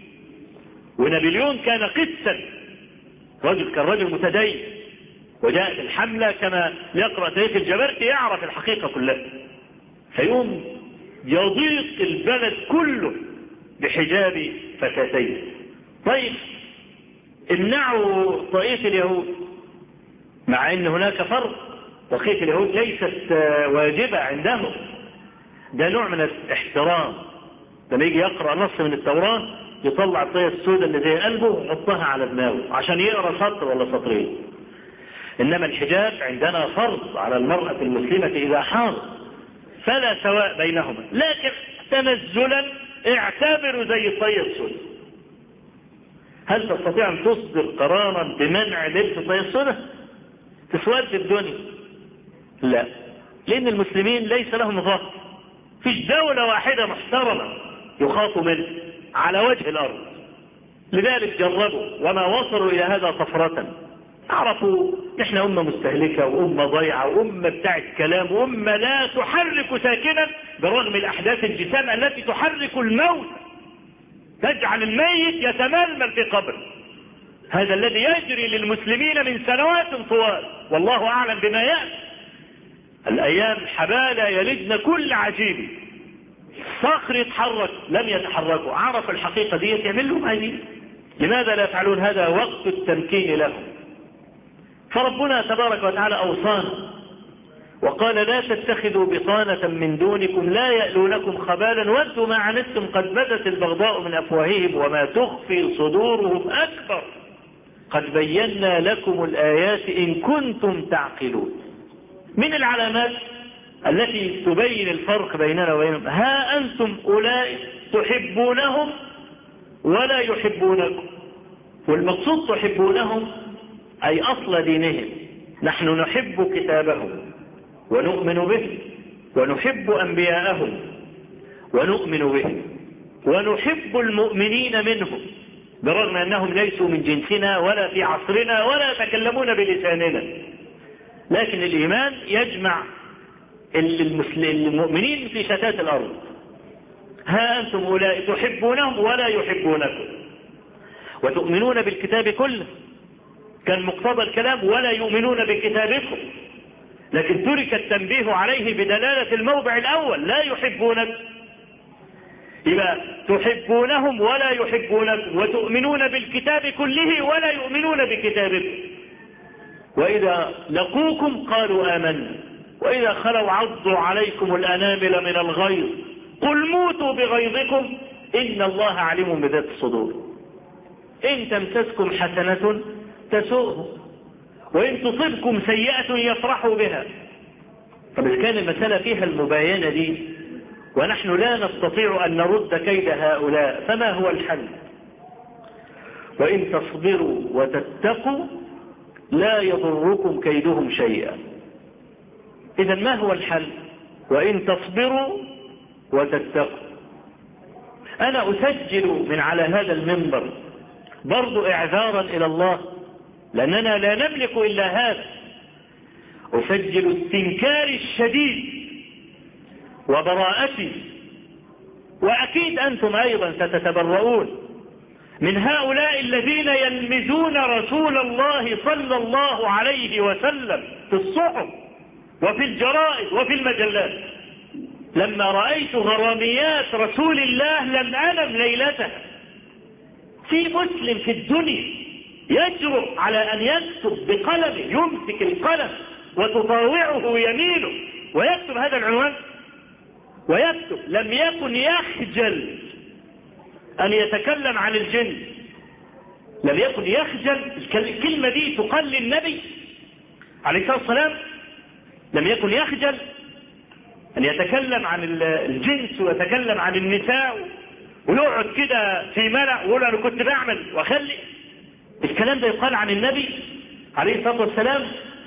ونابليون كان قسا، رجل كان رجل متدين، وجاءت الحملة كما يقرأ تاريخ الجبرتي يعرف الحقيقة كلها. فيوم يضيق البلد كله بحجاب فتاتين. طيب امنعوا طائفة اليهود، مع ان هناك فرق، طائفة اليهود ليست واجبة عندهم، ده نوع من الاحترام. لما يجي يقرأ نص من التوراة يطلع الطية السوداء اللي زي قلبه ويحطها على دماغه عشان يقرأ سطر ولا سطرين. إنما الحجاب عندنا فرض على المرأة المسلمة إذا حاضت، فلا سواء بينهما، لكن تنزلا اعتبروا زي الطية السوداء. هل تستطيع أن تصدر قرارا بمنع لبس الطية السوداء؟ تسود الدنيا؟ لا، لأن المسلمين ليس لهم ظهر، فيش دولة واحدة محترمة يخاف منه على وجه الأرض. لذلك جربوا وما وصلوا إلى هذا طفرة. اعرفوا نحن أمة مستهلكة وأمة ضيعة وأمة بتاعت كلام وأمة لا تحرك ساكنا برغم الأحداث الجسام التي تحرك الموت، تجعل الميت يتململ في قبر. هذا الذي يجري للمسلمين من سنوات طوال، والله أعلم بما يأتي. الأيام حبالة يلدن كل عجيب، صخر يتحرك لم يتحركوا، عرف الحقيقة دي يعمل لهم هذه. لماذا لا يفعلون هذا وقت التمكين لهم؟ فربنا تبارك وتعالى أوصانا وقال لا تتخذوا بطانة من دونكم لا يألونكم خبالا ودوا ما عنتم قد بدت البغضاء من أفواههم وما تخفي صدورهم أكبر قد بينا لكم الآيات إن كنتم تعقلون. من العلامات التي تبين الفرق بيننا وبينهم ها أنتم أولئك تحبونهم ولا يحبونكم. والمقصود تحبونهم أي أصل دينهم. نحن نحب كتابهم ونؤمن به ونحب أنبياءهم ونؤمن به ونحب المؤمنين منهم برغم أنهم ليسوا من جنسنا ولا في عصرنا ولا يتكلمون بلساننا، لكن الإيمان يجمع المؤمنين في شتات الأرض. ها أنتم أولئك تحبونهم ولا يحبونكم وتؤمنون بالكتاب كله، كان مقتضى الكلام ولا يؤمنون بكتابكم، لكن ترك التنبيه عليه بدلالة الموضع الأول لا يحبونكم. يبقى تحبونهم ولا يحبونكم وتؤمنون بالكتاب كله ولا يؤمنون بكتابكم. وإذا لقوكم قالوا آمنا وإذا خلوا عضوا عليكم الأنامل من الغيظ قل موتوا بغيظكم إن الله عليم بذات الصدور. إن تمسسكم حسنة تسؤهم وإن تصبكم سيئة يفرحوا بها. طب إذا كان المسألة فيها المباينة دي ونحن لا نستطيع أن نرد كيد هؤلاء فما هو الحل؟ وإن تصبروا وتتقوا لا يضركم كيدهم شيئا. إذا ما هو الحل؟ وإن تصبروا وتتقوا. أنا أسجل من على هذا المنبر برضو إعذارا إلى الله لأننا لا نملك إلا هذا. أسجل استنكاري الشديد وبراءتي، وأكيد أنتم أيضا ستتبرؤون من هؤلاء الذين يلمزون رسول الله صلى الله عليه وسلم في الصحف وفي الجرائد وفي المجلات. لما رأيت غراميات رسول الله لم أنم ليلتها. في مسلم في الدنيا يجرؤ على أن يكتب بقلمه، يمسك القلم وتطاوعه يمينه ويكتب هذا العنوان ويكتب لم يكن يخجل أن يتكلم عن الجن. لم يكن يخجل. الكلمة دي تقال للنبي عليه الصلاة والسلام. لم يكن يخجل أن يتكلم عن الجنس ويتكلم عن النساء ويقعد كده في ملأ ويقول أنا كنت بعمل وأخلي. الكلام ده يقال عن النبي عليه الصلاة والسلام.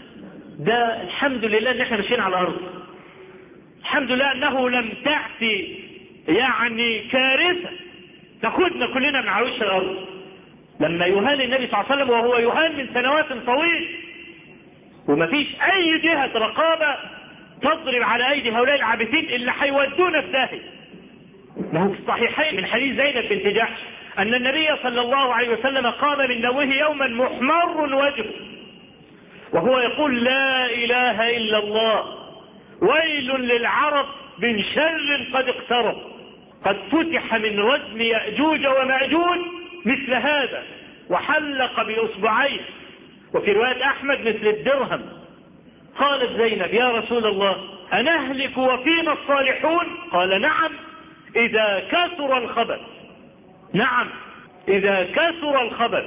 ده الحمد لله أن احنا ماشيين على الأرض. الحمد لله أنه لم تأتي يعني كارثة تاخدنا كلنا من عروش الأرض. لما يهان النبي صلى الله عليه وسلم وهو يهان من سنوات طويل وما فيش أي جهة رقابة تضرب على أيدي هؤلاء العابثين اللي حيودونا في داهية. ما هو في الصحيحين من حديث زينب بنت جحش أن النبي صلى الله عليه وسلم قام من نومه يوما محمر وجهه وهو يقول لا إله إلا الله ويل للعرب من شر قد اقترب قد فتح من ردم يأجوج ومأجوج مثل هذا وحلق بإصبعيه. وفي رواية أحمد مثل الدرهم. قالت زينب يا رسول الله أنهلك وفينا الصالحون؟ قال نعم إذا كثر الخبث. نعم إذا كثر الخبث.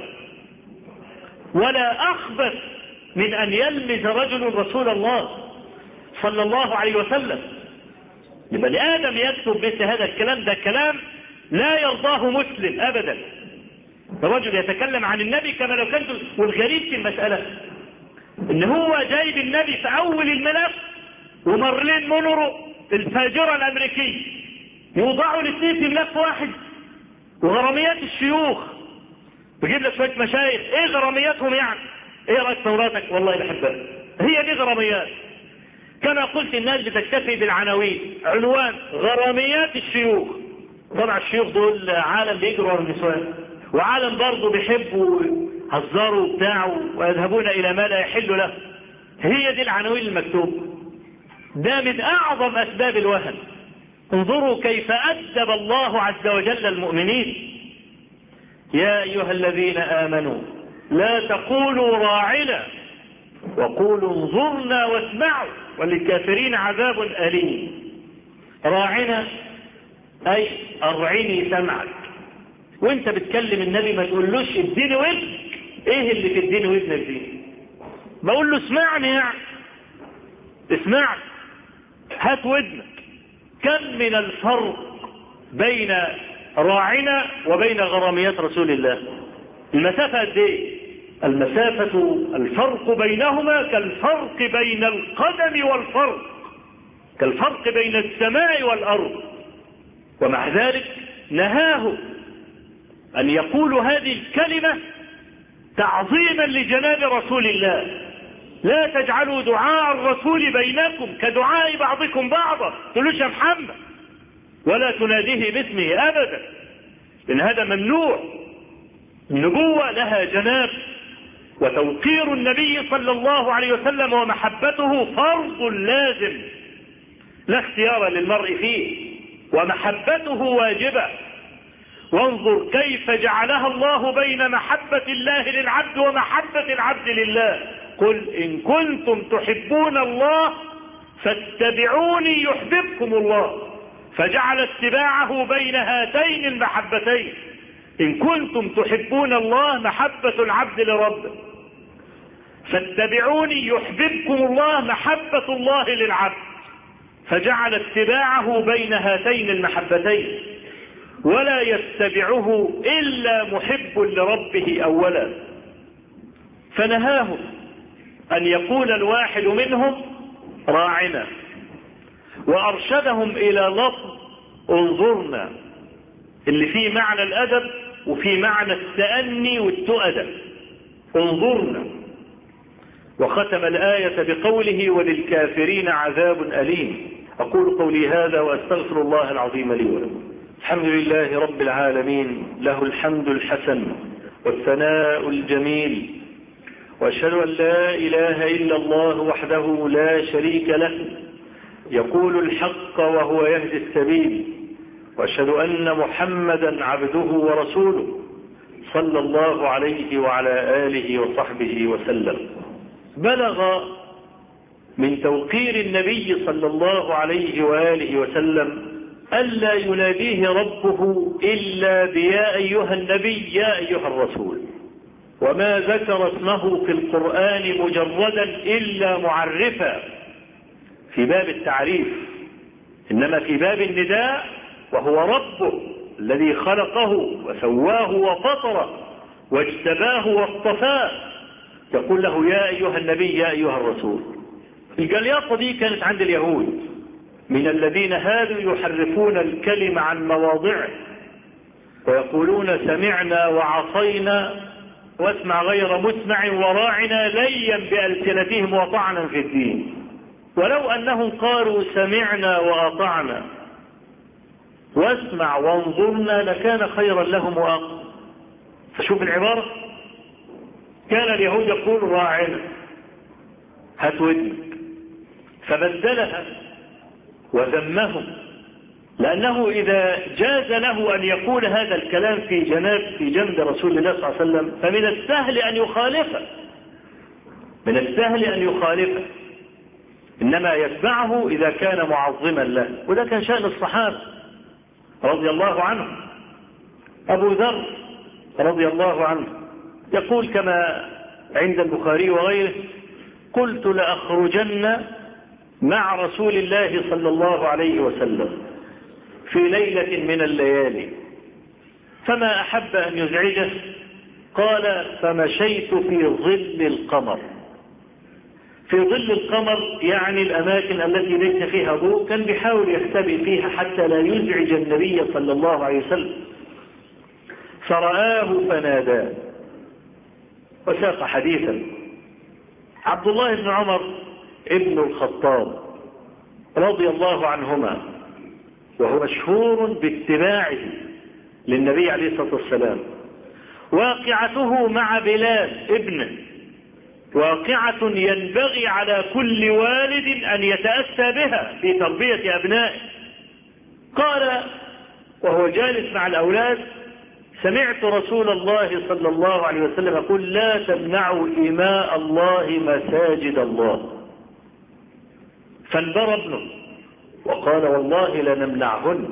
ولا أخبث من أن يلمز رجل رسول الله صلى الله عليه وسلم. لبني آدم يكتب مثل هذا الكلام، ده كلام لا يرضاه مسلم أبدا. الرجل يتكلم عن النبي كما لو كان. والغريب في المسألة إن هو جايب النبي في أول الملف ومارلين مونرو الفاجرة الأمريكية يوضعوا الاثنين في ملف واحد. وغراميات الشيوخ بجيب لك شوية مشايخ ايه غرامياتهم يعني؟ ايه رأيك ثوراتك؟ والله بحبها. هي دي غراميات. كما قلت الناس بتكتفي بالعناوين. عنوان غراميات الشيوخ. طبعا الشيوخ دول عالم بيجروا ورا النسوان وعالم برضه بيحبوا هزاروا بتاعه ويذهبون الى ما لا يحل له. هي دي العناوين المكتوبة. ده من اعظم اسباب الوهن. انظروا كيف أدب الله عز وجل المؤمنين. يا أيها الذين آمنوا لا تقولوا راعنا وقولوا انظرنا واسمعوا وللكافرين عذاب أليم. راعنا أي أرعني سمعك. وانت بتكلم النبي ما تقولوش اديني ودنك. ايه اللي في اديني ودنك دي؟ بقول له اسمعني يعني اسمعني هات ودنك. كم من الفرق بين راعنا وبين غراميات رسول الله؟ المسافة قد ايه؟ المسافة الفرق بينهما كالفرق بين القدم والفرق، كالفرق بين السماء والأرض. ومع ذلك نهاه أن يقولوا هذه الكلمة تعظيما لجناب رسول الله. لا تجعلوا دعاء الرسول بينكم كدعاء بعضكم بعضا. تقولوش يا محمد ولا تناديه باسمه أبدا، لأن هذا ممنوع. النبوة لها جناب، وتوقير النبي صلى الله عليه وسلم ومحبته فرض لازم لا اختيار للمرء فيه، ومحبته واجبة. وانظر كيف جعلها الله بين محبة الله للعبد ومحبة العبد لله. قل إن كنتم تحبون الله فاتبعوني يحببكم الله، فجعل اتباعه بين هاتين المحبتين. إن كنتم تحبون الله محبة العبد لربه، فاتبعوني يحببكم الله محبة الله للعبد، فجعل اتباعه بين هاتين المحبتين، ولا يتبعه إلا محب لربه أولا. فنهاهم أن يقول الواحد منهم راعنا، وأرشدهم إلى لفظ انظرنا، اللي فيه معنى الأدب وفيه معنى التأني والتؤدب، انظرنا. وختم الآية بقوله وللكافرين عذاب أليم. أقول قولي هذا وأستغفر الله العظيم لي ولكم. الحمد لله رب العالمين، له الحمد الحسن والثناء الجميل، وأشهد أن لا إله إلا الله وحده لا شريك له، يقول الحق وهو يهدي السبيل، وأشهد أن محمدا عبده ورسوله صلى الله عليه وعلى آله وصحبه وسلم. بلغ من توقير النبي صلى الله عليه وآله وسلم ألا يناديه ربه إلا بيا أيها النبي يا أيها الرسول، وما ذكر اسمه في القرآن مجردا إلا معرفا في باب التعريف، إنما في باب النداء وهو ربه الذي خلقه وسواه وفطره واجتباه واصطفاه، يقول له يا أيها النبي يا أيها الرسول. الجلياطة دي كانت عند اليهود من الذين هادوا يحرفون الكلم عن مواضعه، ويقولون سمعنا وعصينا واسمع غير مسمع وراعنا ليا بألسنتهم وطعنا في الدين. ولو أنهم قالوا سمعنا وأطعنا واسمع وانظرنا لكان خيرا لهم وأقوى. فشوف العبارة، كان اليهود يقول راعنا هات ودنك، فبدلها وذمهم، لأنه إذا جاز له أن يقول هذا الكلام في جناب في جنب رسول الله صلى الله عليه وسلم فمن السهل أن يخالفه، من السهل أن يخالفه، إنما يتبعه إذا كان معظما له. وده كان شأن الصحابة رضي الله عنهم. أبو ذر رضي الله عنه يقول كما عند البخاري وغيره قلت لأخرجن مع رسول الله صلى الله عليه وسلم في ليلة من الليالي فما أحب أن يزعجه، قال فمشيت في ظل القمر. في ظل القمر يعني الأماكن التي ليس فيها ضوء، كان بيحاول يختبئ فيها حتى لا يزعج النبي صلى الله عليه وسلم، فرآه فناداه. وساق حديثا عبد الله بن عمر ابن الخطاب رضي الله عنهما، وهو مشهور باتباعه للنبي عليه الصلاة والسلام، واقعته مع بلال ابنه واقعة ينبغي على كل والد أن يتأسى بها في تربية أبنائه. قال وهو جالس مع الأولاد سمعت رسول الله صلى الله عليه وسلم يقول لا تمنعوا إماء الله مساجد الله. فانبر ابنه وقال والله لنمنعهن،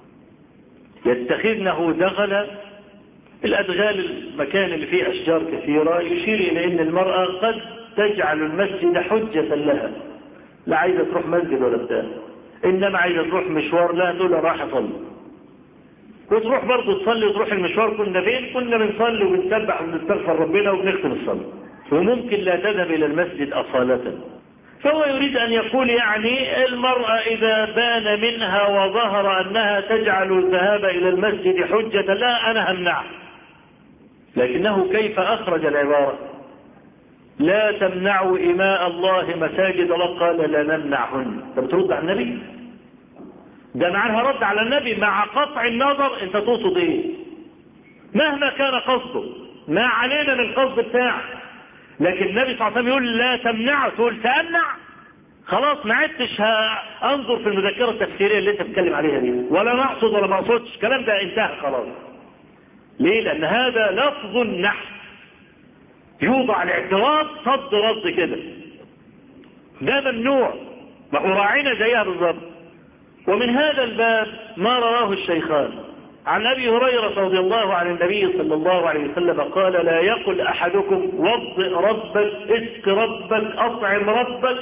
يتخذنه دغلا. الأدغال المكان اللي فيه أشجار كثيرة يشير إلى أن المرأة قد تجعل المسجد حجة لها، لا عايزة تروح مسجد ولا بتاع، إنما عايزة تروح مشوار لا تقول راح أصلي، وتروح برضه تصلي وتروح المشوار. كنا فين؟ كنا بنصلي وبنسبح وبنستغفر ربنا وبنختم الصلاة، وممكن لا تذهب إلى المسجد أصالة. فهو يريد أن يقول يعني المرأة إذا بان منها وظهر أنها تجعل الذهاب إلى المسجد حجة لا أنا همنعها، لكنه كيف أخرج العبارة لا تمنعوا إماء الله مساجد الله، قال لا نمنعهن. أنت بترد على النبي؟ ده معناها رد على النبي مع قطع النظر أنت تقصد إيه؟ مهما كان قصده ما علينا من القصد بتاعه، لكن النبي صلى الله عليه وسلم يقول لا تمنعه، تقول تمنع خلاص ما عدتش انظر في المذكرة التفسيرية اللي انت بتتكلم عليها دي، ولا نقصد ولا ما اقصدش، الكلام ده انتهى خلاص. ليه؟ لان هذا لفظ نحو، يوضع الاعتراض صد رد كده، ده ممنوع، ما هو راعينا زيها بالضبط. ومن هذا الباب ما رواه الشيخان عن أبي هريرة رضي الله عن النبي صلى الله عليه وسلم قال: لا يقل أحدكم وضئ ربك، اسق ربك، أطعم ربك،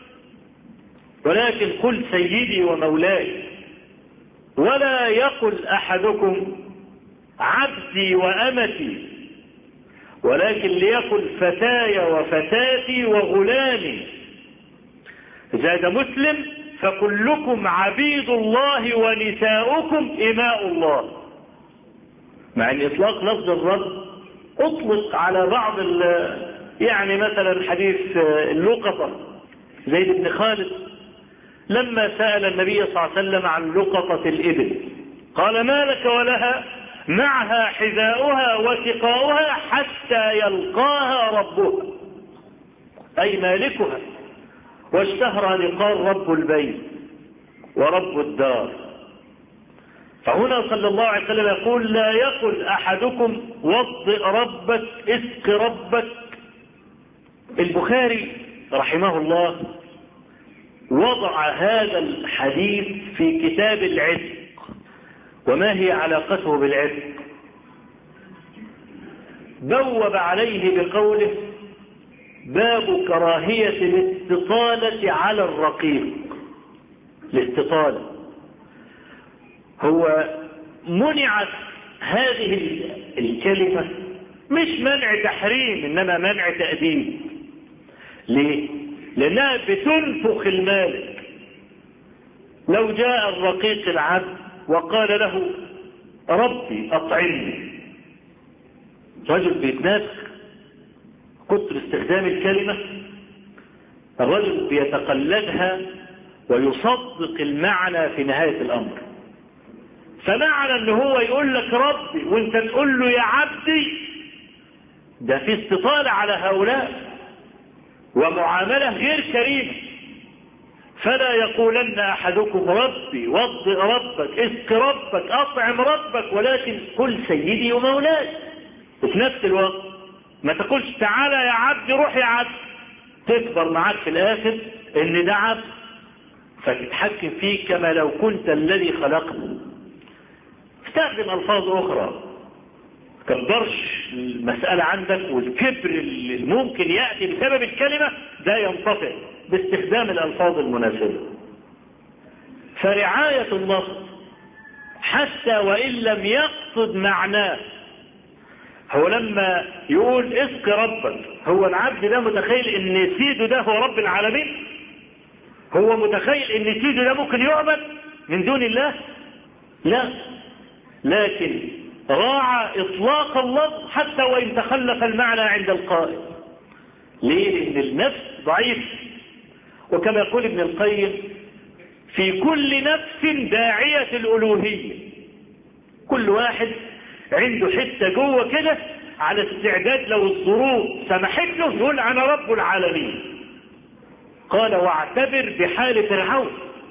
ولكن قل سيدي ومولاي. ولا يقل أحدكم عبدي وأمتي، ولكن ليقل فتاي وفتاتي وغلامي. زاد مسلم: فكلكم عبيد الله ونساؤكم إماء الله. مع ان اطلاق لفظ الرب اطلق على بعض يعني مثلا حديث اللقطة زيد بن خالد لما سأل النبي صلى الله عليه وسلم عن لقطة الإبل قال: ما لك ولها؟ معها حذاؤها وسقاؤها حتى يلقاها ربها، أي مالكها. واشتهر لقال رب البيت ورب الدار. فهنا صلى الله عليه وسلم يقول: لا يقل أحدكم وضئ ربك، اسق ربك. البخاري رحمه الله وضع هذا الحديث في كتاب العتق. وما هي علاقته بالعتق؟ بوب عليه بقوله: باب كراهية الاستطالة على الرقيق. الاستطالة هو منعت هذه الكلمة مش منع تحريم إنما منع تأديب. ليه؟ لأنها بتنفخ المالك. لو جاء الرقيق العبد وقال له: ربي أطعمني، رجل بيتنافخ، كتر استخدام الكلمة، الرجل بيتقلدها ويصدق المعنى في نهاية الأمر. فمعنى ان هو يقول لك ربي وانت تقول له يا عبدي، ده في استطالة على هؤلاء ومعاملة غير كريمة. فلا يقولن أحدكم ربي، وضئ ربك، اسق ربك، أطعم ربك، ولكن قل سيدي ومولاي. وفي نفس الوقت ما تقولش تعالى يا عبد، روح يا عبد، تكبر معاك في الآخر ان ده عبد فتتحكم فيه كما لو كنت الذي خلقه. استخدم ألفاظ أخرى، كبرش المسألة عندك، والكبر اللي ممكن يأتي بسبب الكلمة ده ينطفئ باستخدام الألفاظ المناسبة. فرعاية النص حتى وإن لم يقصد معناه، هو لما يقول اسق ربك، هو العبد ده متخيل ان سيده ده هو رب العالمين؟ هو متخيل ان سيده ده ممكن يعبد من دون الله؟ لا، لكن راعى اطلاق اللفظ حتى وان تخلف المعنى عند القائل. ليه؟ لان النفس ضعيف، وكما يقول ابن القيم: في كل نفس داعية الألوهية. كل واحد عنده حتة جوه كده على استعداد لو الظروف سمحت له يقول أنا رب العالمين. قال: واعتبر بحال فرعون،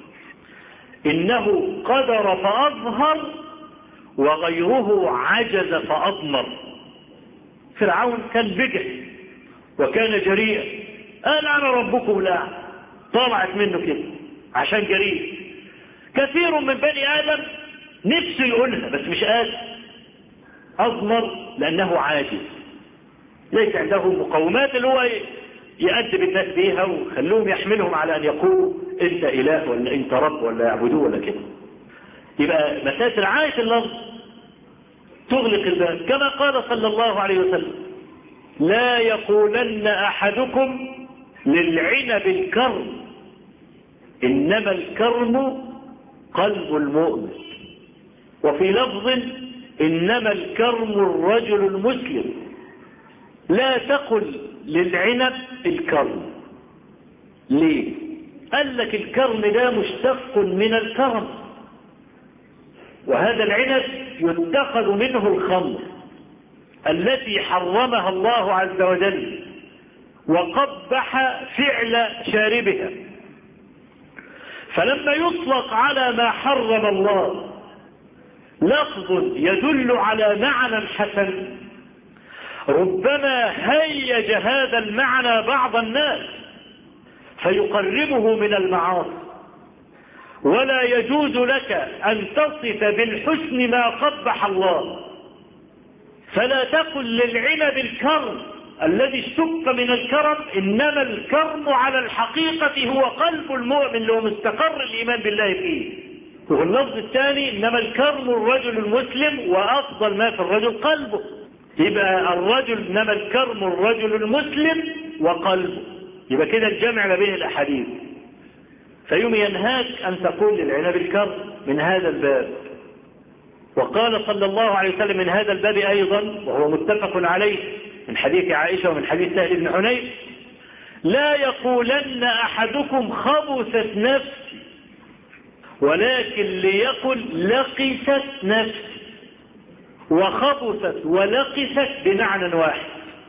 إنه قدر فأظهر وغيره عجز فأضمر. فرعون كان بجح وكان جريئا، قال أنا ربكم لا، طلعت منه كده عشان جريء. كثير من بني آدم نفسه يقولها بس مش قادر. أضمر لأنه عاجز، ليس عنده مقومات اللي هو يأدب الناس بيها وخلوهم يحملهم على أن يقولوا أنت إله ولا أنت رب ولا يعبدوه ولا كده. يبقى مسألة رعاية اللفظ تغلق الباب، كما قال صلى الله عليه وسلم: لا يقولن أحدكم للعنب الكرم، إنما الكرم قلب المؤمن. وفي لفظ: إنما الكرم الرجل المسلم. لا تقل للعنب الكرم. ليه؟ قال لك الكرم ده مشتق من الكرم، وهذا العنب يتخذ منه الخمر التي حرمها الله عز وجل وقبح فعل شاربها. فلما يطلق على ما حرم الله لفظ يدل على معنى حسن، ربما هيج هذا المعنى بعض الناس فيقربه من المعاصي. ولا يجوز لك أن تصف بالحسن ما قبح الله. فلا تقل للعنب الكرم الذي اشتق من الكرم، إنما الكرم على الحقيقة هو قلب المؤمن اللي هو مستقر الإيمان بالله فيه. واللفظ الثاني إنما الكرم الرجل المسلم وأفضل ما في الرجل قلبه. يبقى الرجل إنما الكرم الرجل المسلم وقلبه، يبقى كده الجمع ما بين الأحاديث. فيوم ينهاك أن تقول للعنب الكرم من هذا الباب. وقال صلى الله عليه وسلم من هذا الباب أيضا وهو متفق عليه من حديث عائشة ومن حديث سهل بن حنيف: لا يقولن أحدكم خبثت نفسي، ولكن ليقل لقست نفسي. وخبثت ولقست بمعنى واحد.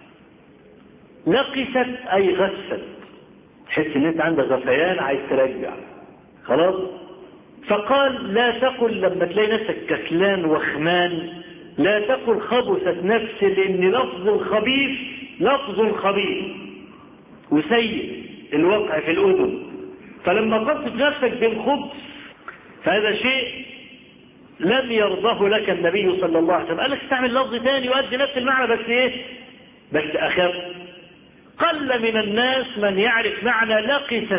لقست أي غست، تحس ان انت عندك غثيان عايز ترجع خلاص. فقال لا تقل لما تلاقي نفسك كسلان وخمان لا تقل خبثت نفسي، لان لفظ الخبيث لفظ خبيث وسيء الوقع في الاذن. فلما تصف نفسك بالخبث فهذا شيء لم يرضه لك النبي صلى الله عليه وسلم. قال لك استعمل لفظ ثاني يؤدي نفس المعنى بس ايه؟ بس اخف. قل من الناس من يعرف معنى لقست،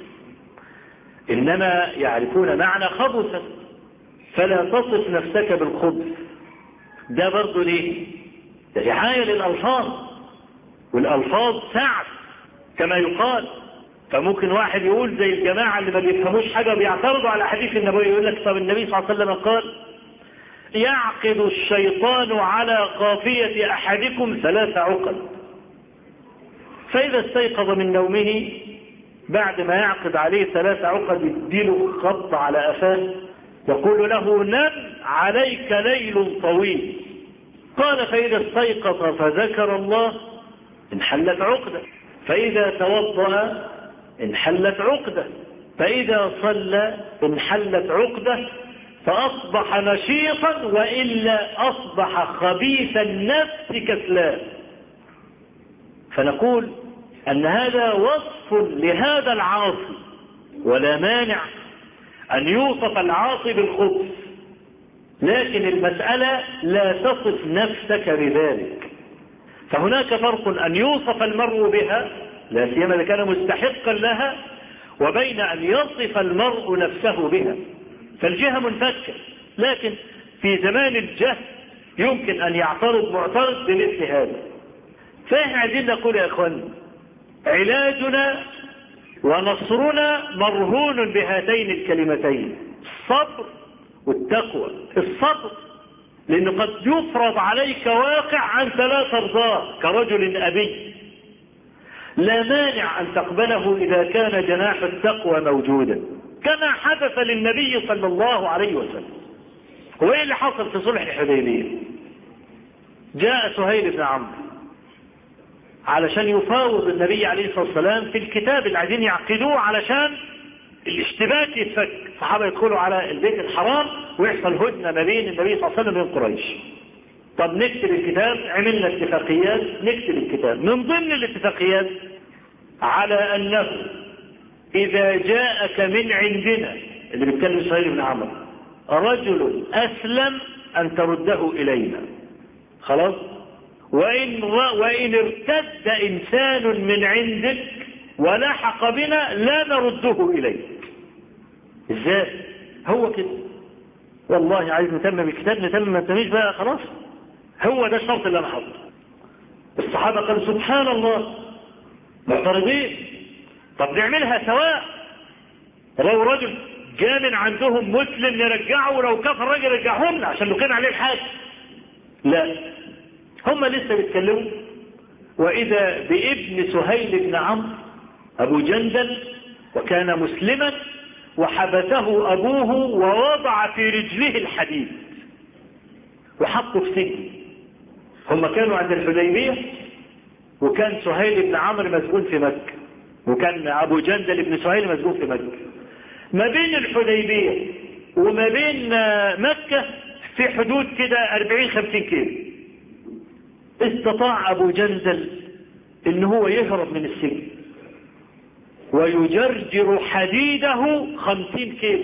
إنما يعرفون معنى خبثت. فلا تصف نفسك بالخبث. ده برضو ليه؟ ده رعاية للألفاظ، والألفاظ سعد كما يقال. فممكن واحد يقول زي الجماعة اللي ما بيفهموش حاجة بيعترضوا على حديث النبي، يقول لك طب النبي صلى الله عليه وسلم قال: يعقد الشيطان على قافية أحدكم ثلاث عقد، فإذا استيقظ من نومه بعد ما يعقد عليه ثلاث عقد يديله خط على أفاه يقول له: نم عليك ليل طويل. قال: فإذا استيقظ فذكر الله انحلت عقدة، فإذا توضأ انحلت عقدة، فإذا صلى انحلت عقدة، فأصبح نشيطا، وإلا أصبح خبيث النفس كسلان. فنقول أن هذا وصف لهذا العاصي، ولا مانع أن يوصف العاصي بالخبث، لكن المسألة لا تصف نفسك بذلك. فهناك فرق أن يوصف المرء بها لا سيما إذا كان مستحقا لها، وبين أن يصف المرء نفسه بها. فالجهة منفكة، لكن في زمان الجهل يمكن أن يعترض معترض بمثل هذا. فإحنا عايزين نقول يا إخوان: علاجنا ونصرنا مرهون بهاتين الكلمتين، الصبر والتقوى. الصبر لأنه قد يفرض عليك واقع أنت لا ترضاه كرجل أبي، لا مانع أن تقبله إذا كان جناح التقوى موجودا، كما حدث للنبي صلى الله عليه وسلم. وإيه اللي حصل في صلح الحديبية؟ جاء سهيل بن عمرو علشان يفاوض النبي عليه الصلاة والسلام في الكتاب اللي عايزين يعقدوه علشان الاشتباك يتفك. الصحابة يدخلوا على البيت الحرام ويحصل هدنة ما بين النبي صلى الله عليه وسلم وبين قريش. طب نكتب الكتاب، عملنا اتفاقيات نكتب الكتاب. من ضمن الاتفاقيات على أنه إذا جاءك من عندنا، اللي بيتكلم سهيل بن عمرو، رجل أسلم أن ترده إلينا. خلاص؟ وإن, وإن ارتد إنسان من عندك ولحق بنا لا نرده إليك. إزاي؟ هو كده. والله عايز نتمم الكتاب نتمم، ما نتممش بقى خلاص. هو ده الشرط اللي أنا حاطه. الصحابة قالوا سبحان الله معترضين، طب نعملها سواء. لو رجل جاء من عندهم مسلم نرجعه، ولو كفر رجل رجعهم لنا عشان نقيم عليه الحاج. لا، هم لسه بيتكلموا وإذا بابن سهيل بن عمرو أبو جندل، وكان مسلما وحبسه أبوه ووضع في رجله الحديد وحطه في سجن. هم كانوا عند الحديبية، وكان سهيل بن عمرو مسجون في مكة، وكان أبو جندل بن سهيل مسجون في مكة. ما بين الحديبية وما بين مكة في حدود كده أربعين خمسين كيلو. استطاع أبو جندل إن هو يهرب من السجن ويجرجر حديده خمسين كيلو،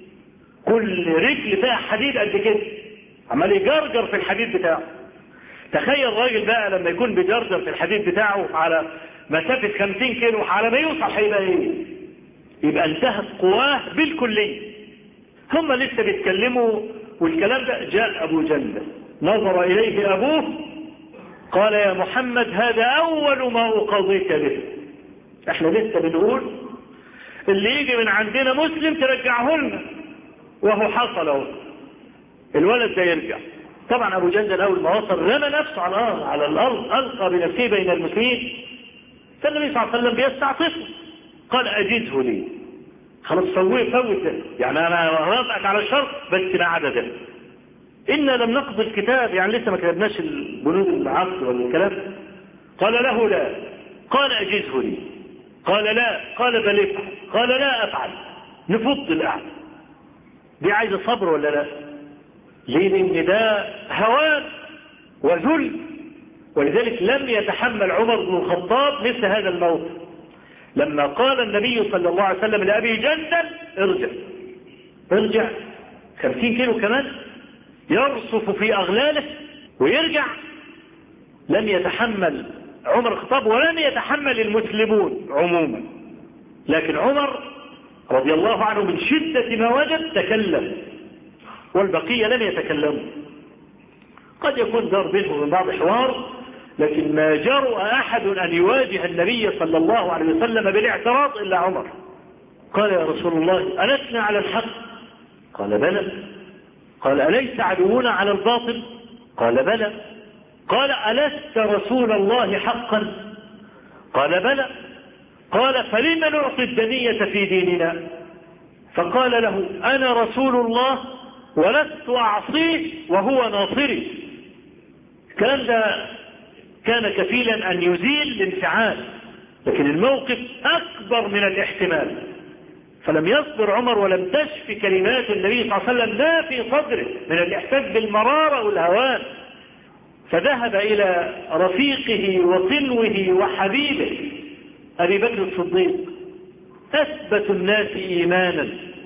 كل رجل فيها حديد قد كده، عمال يجرجر في الحديد بتاعه. تخيل الراجل بقى لما يكون بيجرجر في الحديد بتاعه على مسافة خمسين كيلو، على ما يوصل هيبقى ايه؟ يبقى انتهت قواه بالكلية. هم لسه بيتكلموا والكلام ده، جاء أبو جندل نظر إليه أبوه قال يا محمد هذا أول ما أقضيك به. احنا لسه بنقول اللي يجي من عندنا مسلم ترجعه لنا، وهو حصل اهو، الولد ده يرجع. طبعا أبو جندل أول ما وصل رمى نفسه على الأرض على الأرض ألقى بنفسه بين المسلمين. فالنبي صلى الله عليه وسلم بيستعطفه قال أجزه لي، خلاص سويه فوت، يعني أنا رافعك على الشرط بس ما عدا ده. إنا لم نقضي الكتاب، يعني لسه ما كتبناش البنود العقد ولا الكلام. قال له لا، قال أجزه لي، قال لا، قال بل افعل، قال لا أفعل. نفض الأعلى دي عايزة صبر ولا لا؟ ليه؟ لأن ده هوان وذل، ولذلك لم يتحمل عمر بن الخطاب مثل هذا الموقف لما قال النبي صلى الله عليه وسلم لأبي جندل ارجع ارجع خمسين كيلو كمان يرصف في أغلاله ويرجع. لم يتحمل عمر الخطاب ولم يتحمل المسلمون عموما، لكن عمر رضي الله عنه من شدة ما وجد تكلم، والبقية لم يتكلموا. قد يكون دار بينهم من بعض حوار، لكن ما جرؤ أحد أن يواجه النبي صلى الله عليه وسلم بالاعتراض إلا عمر. قال يا رسول الله ألسنا على الحق؟ قال بلى. قال أليس عدونا على الباطل؟ قال بلى. قال ألست رسول الله حقا؟ قال بلى. قال فلم نعطي الدنية في ديننا؟ فقال له أنا رسول الله ولست أعصيه وهو ناصري. الكلام ده كان كفيلا أن يزيل الانفعال، لكن الموقف أكبر من الاحتمال، فلم يصبر عمر ولم تشفي كلمات النبي صلى الله عليه وسلم ما في صدره من الإحساس بالمرارة والهوان، فذهب إلى رفيقه وصنوه وحبيبه أبي بكر الصديق أثبت الناس إيمانا،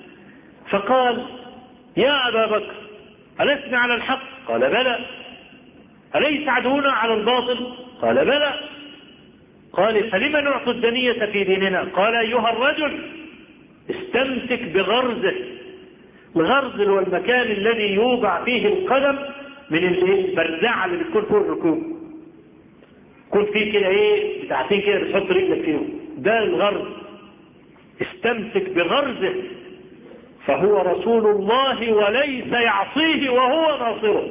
فقال يا أبا بكر ألسنا على الحق؟ قال بلى. أليس عدونا على الباطل؟ قال بلى. قال فلما نعطي الدنية في ديننا؟ قال أيها الرجل استمسك بغرزه. الغرز هو المكان الذي يوضع فيه القدم من البردعة اللي بتكون فوق الركوب، يكون فيه كده ايه بتاعتين كده بتحط رجلك فيهم، ده الغرز. استمسك بغرزه فهو رسول الله وليس يعصيه وهو ناصره.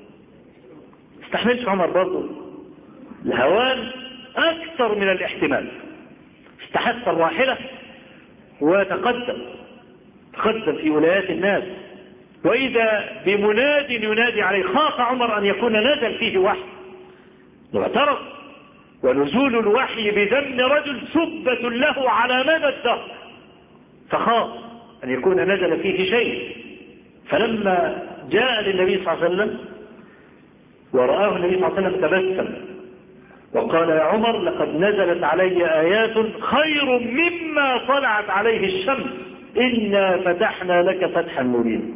استحملش عمر برضه الهوان أكثر من الاحتمال، استحث الراحلة وتقدم تقدم في ولايات الناس، وإذا بمناد ينادي عليه. خاف عمر أن يكون نزل فيه وحي واعترض، ونزول الوحي بذم رجل سبة له على مدى الدهر، فخاف أن يكون نزل فيه شيء. فلما جاء للنبي صلى الله عليه وسلم ورآه النبي صلى الله عليه وسلم تبسم وقال يا عمر لقد نزلت علي آيات خير مما طلعت عليه الشمس، إنا فتحنا لك فتحا مبينا.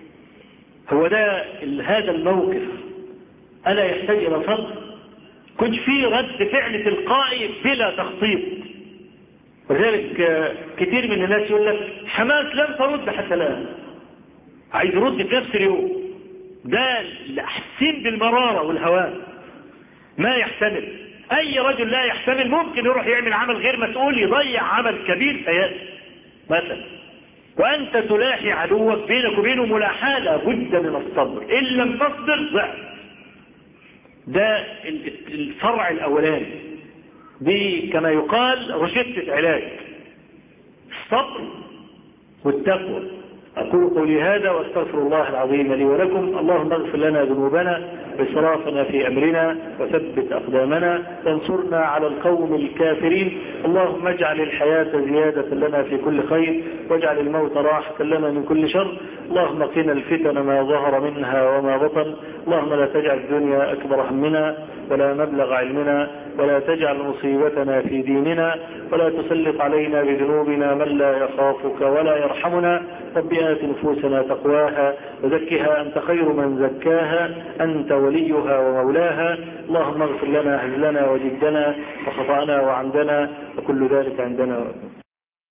هو ده هذا الموقف ألا يحتاج إلى صبر؟ كنت في رد فعل تلقائي بلا تخطيط. وذلك كثير من الناس يقول لك حماس لم ترد حتى الآن، عايز يرد في نفس اليوم. ده الأحسين بالمرارة والهوان ما يحتمل. أي رجل لا يحتمل ممكن يروح يعمل عمل غير مسؤول يضيع عمل كبير فيأتي مثلا، وأنت تلاحي عدوك بينك وبينه ملاحاة لابد من الصبر، إن لم تصبر ضعف. ده الفرع الأولاني، دي كما يقال روشتة علاج، الصبر والتقوى. أقول قولي هذا واستغفر الله العظيم لي ولكم. اللهم اغفر لنا ذنوبنا وإسرافنا في أمرنا وثبت أقدامنا وانصرنا على القوم الكافرين. اللهم اجعل الحياة زيادة لنا في كل خير واجعل الموت راحة لنا من كل شر. اللهم قنا الفتن ما ظهر منها وما بطن. اللهم لا تجعل الدنيا أكبر همنا ولا مبلغ علمنا، ولا تجعل مصيبتنا في ديننا، ولا تسلط علينا بذنوبنا من لا يخافك ولا يرحمنا. رب آت نفوسنا تقواها وزكها أنت خير من زكاها، أنت وليها ومولاها. اللهم اغفر لنا هزلنا وجدنا وخطأنا وعمدنا وكل ذلك عندنا.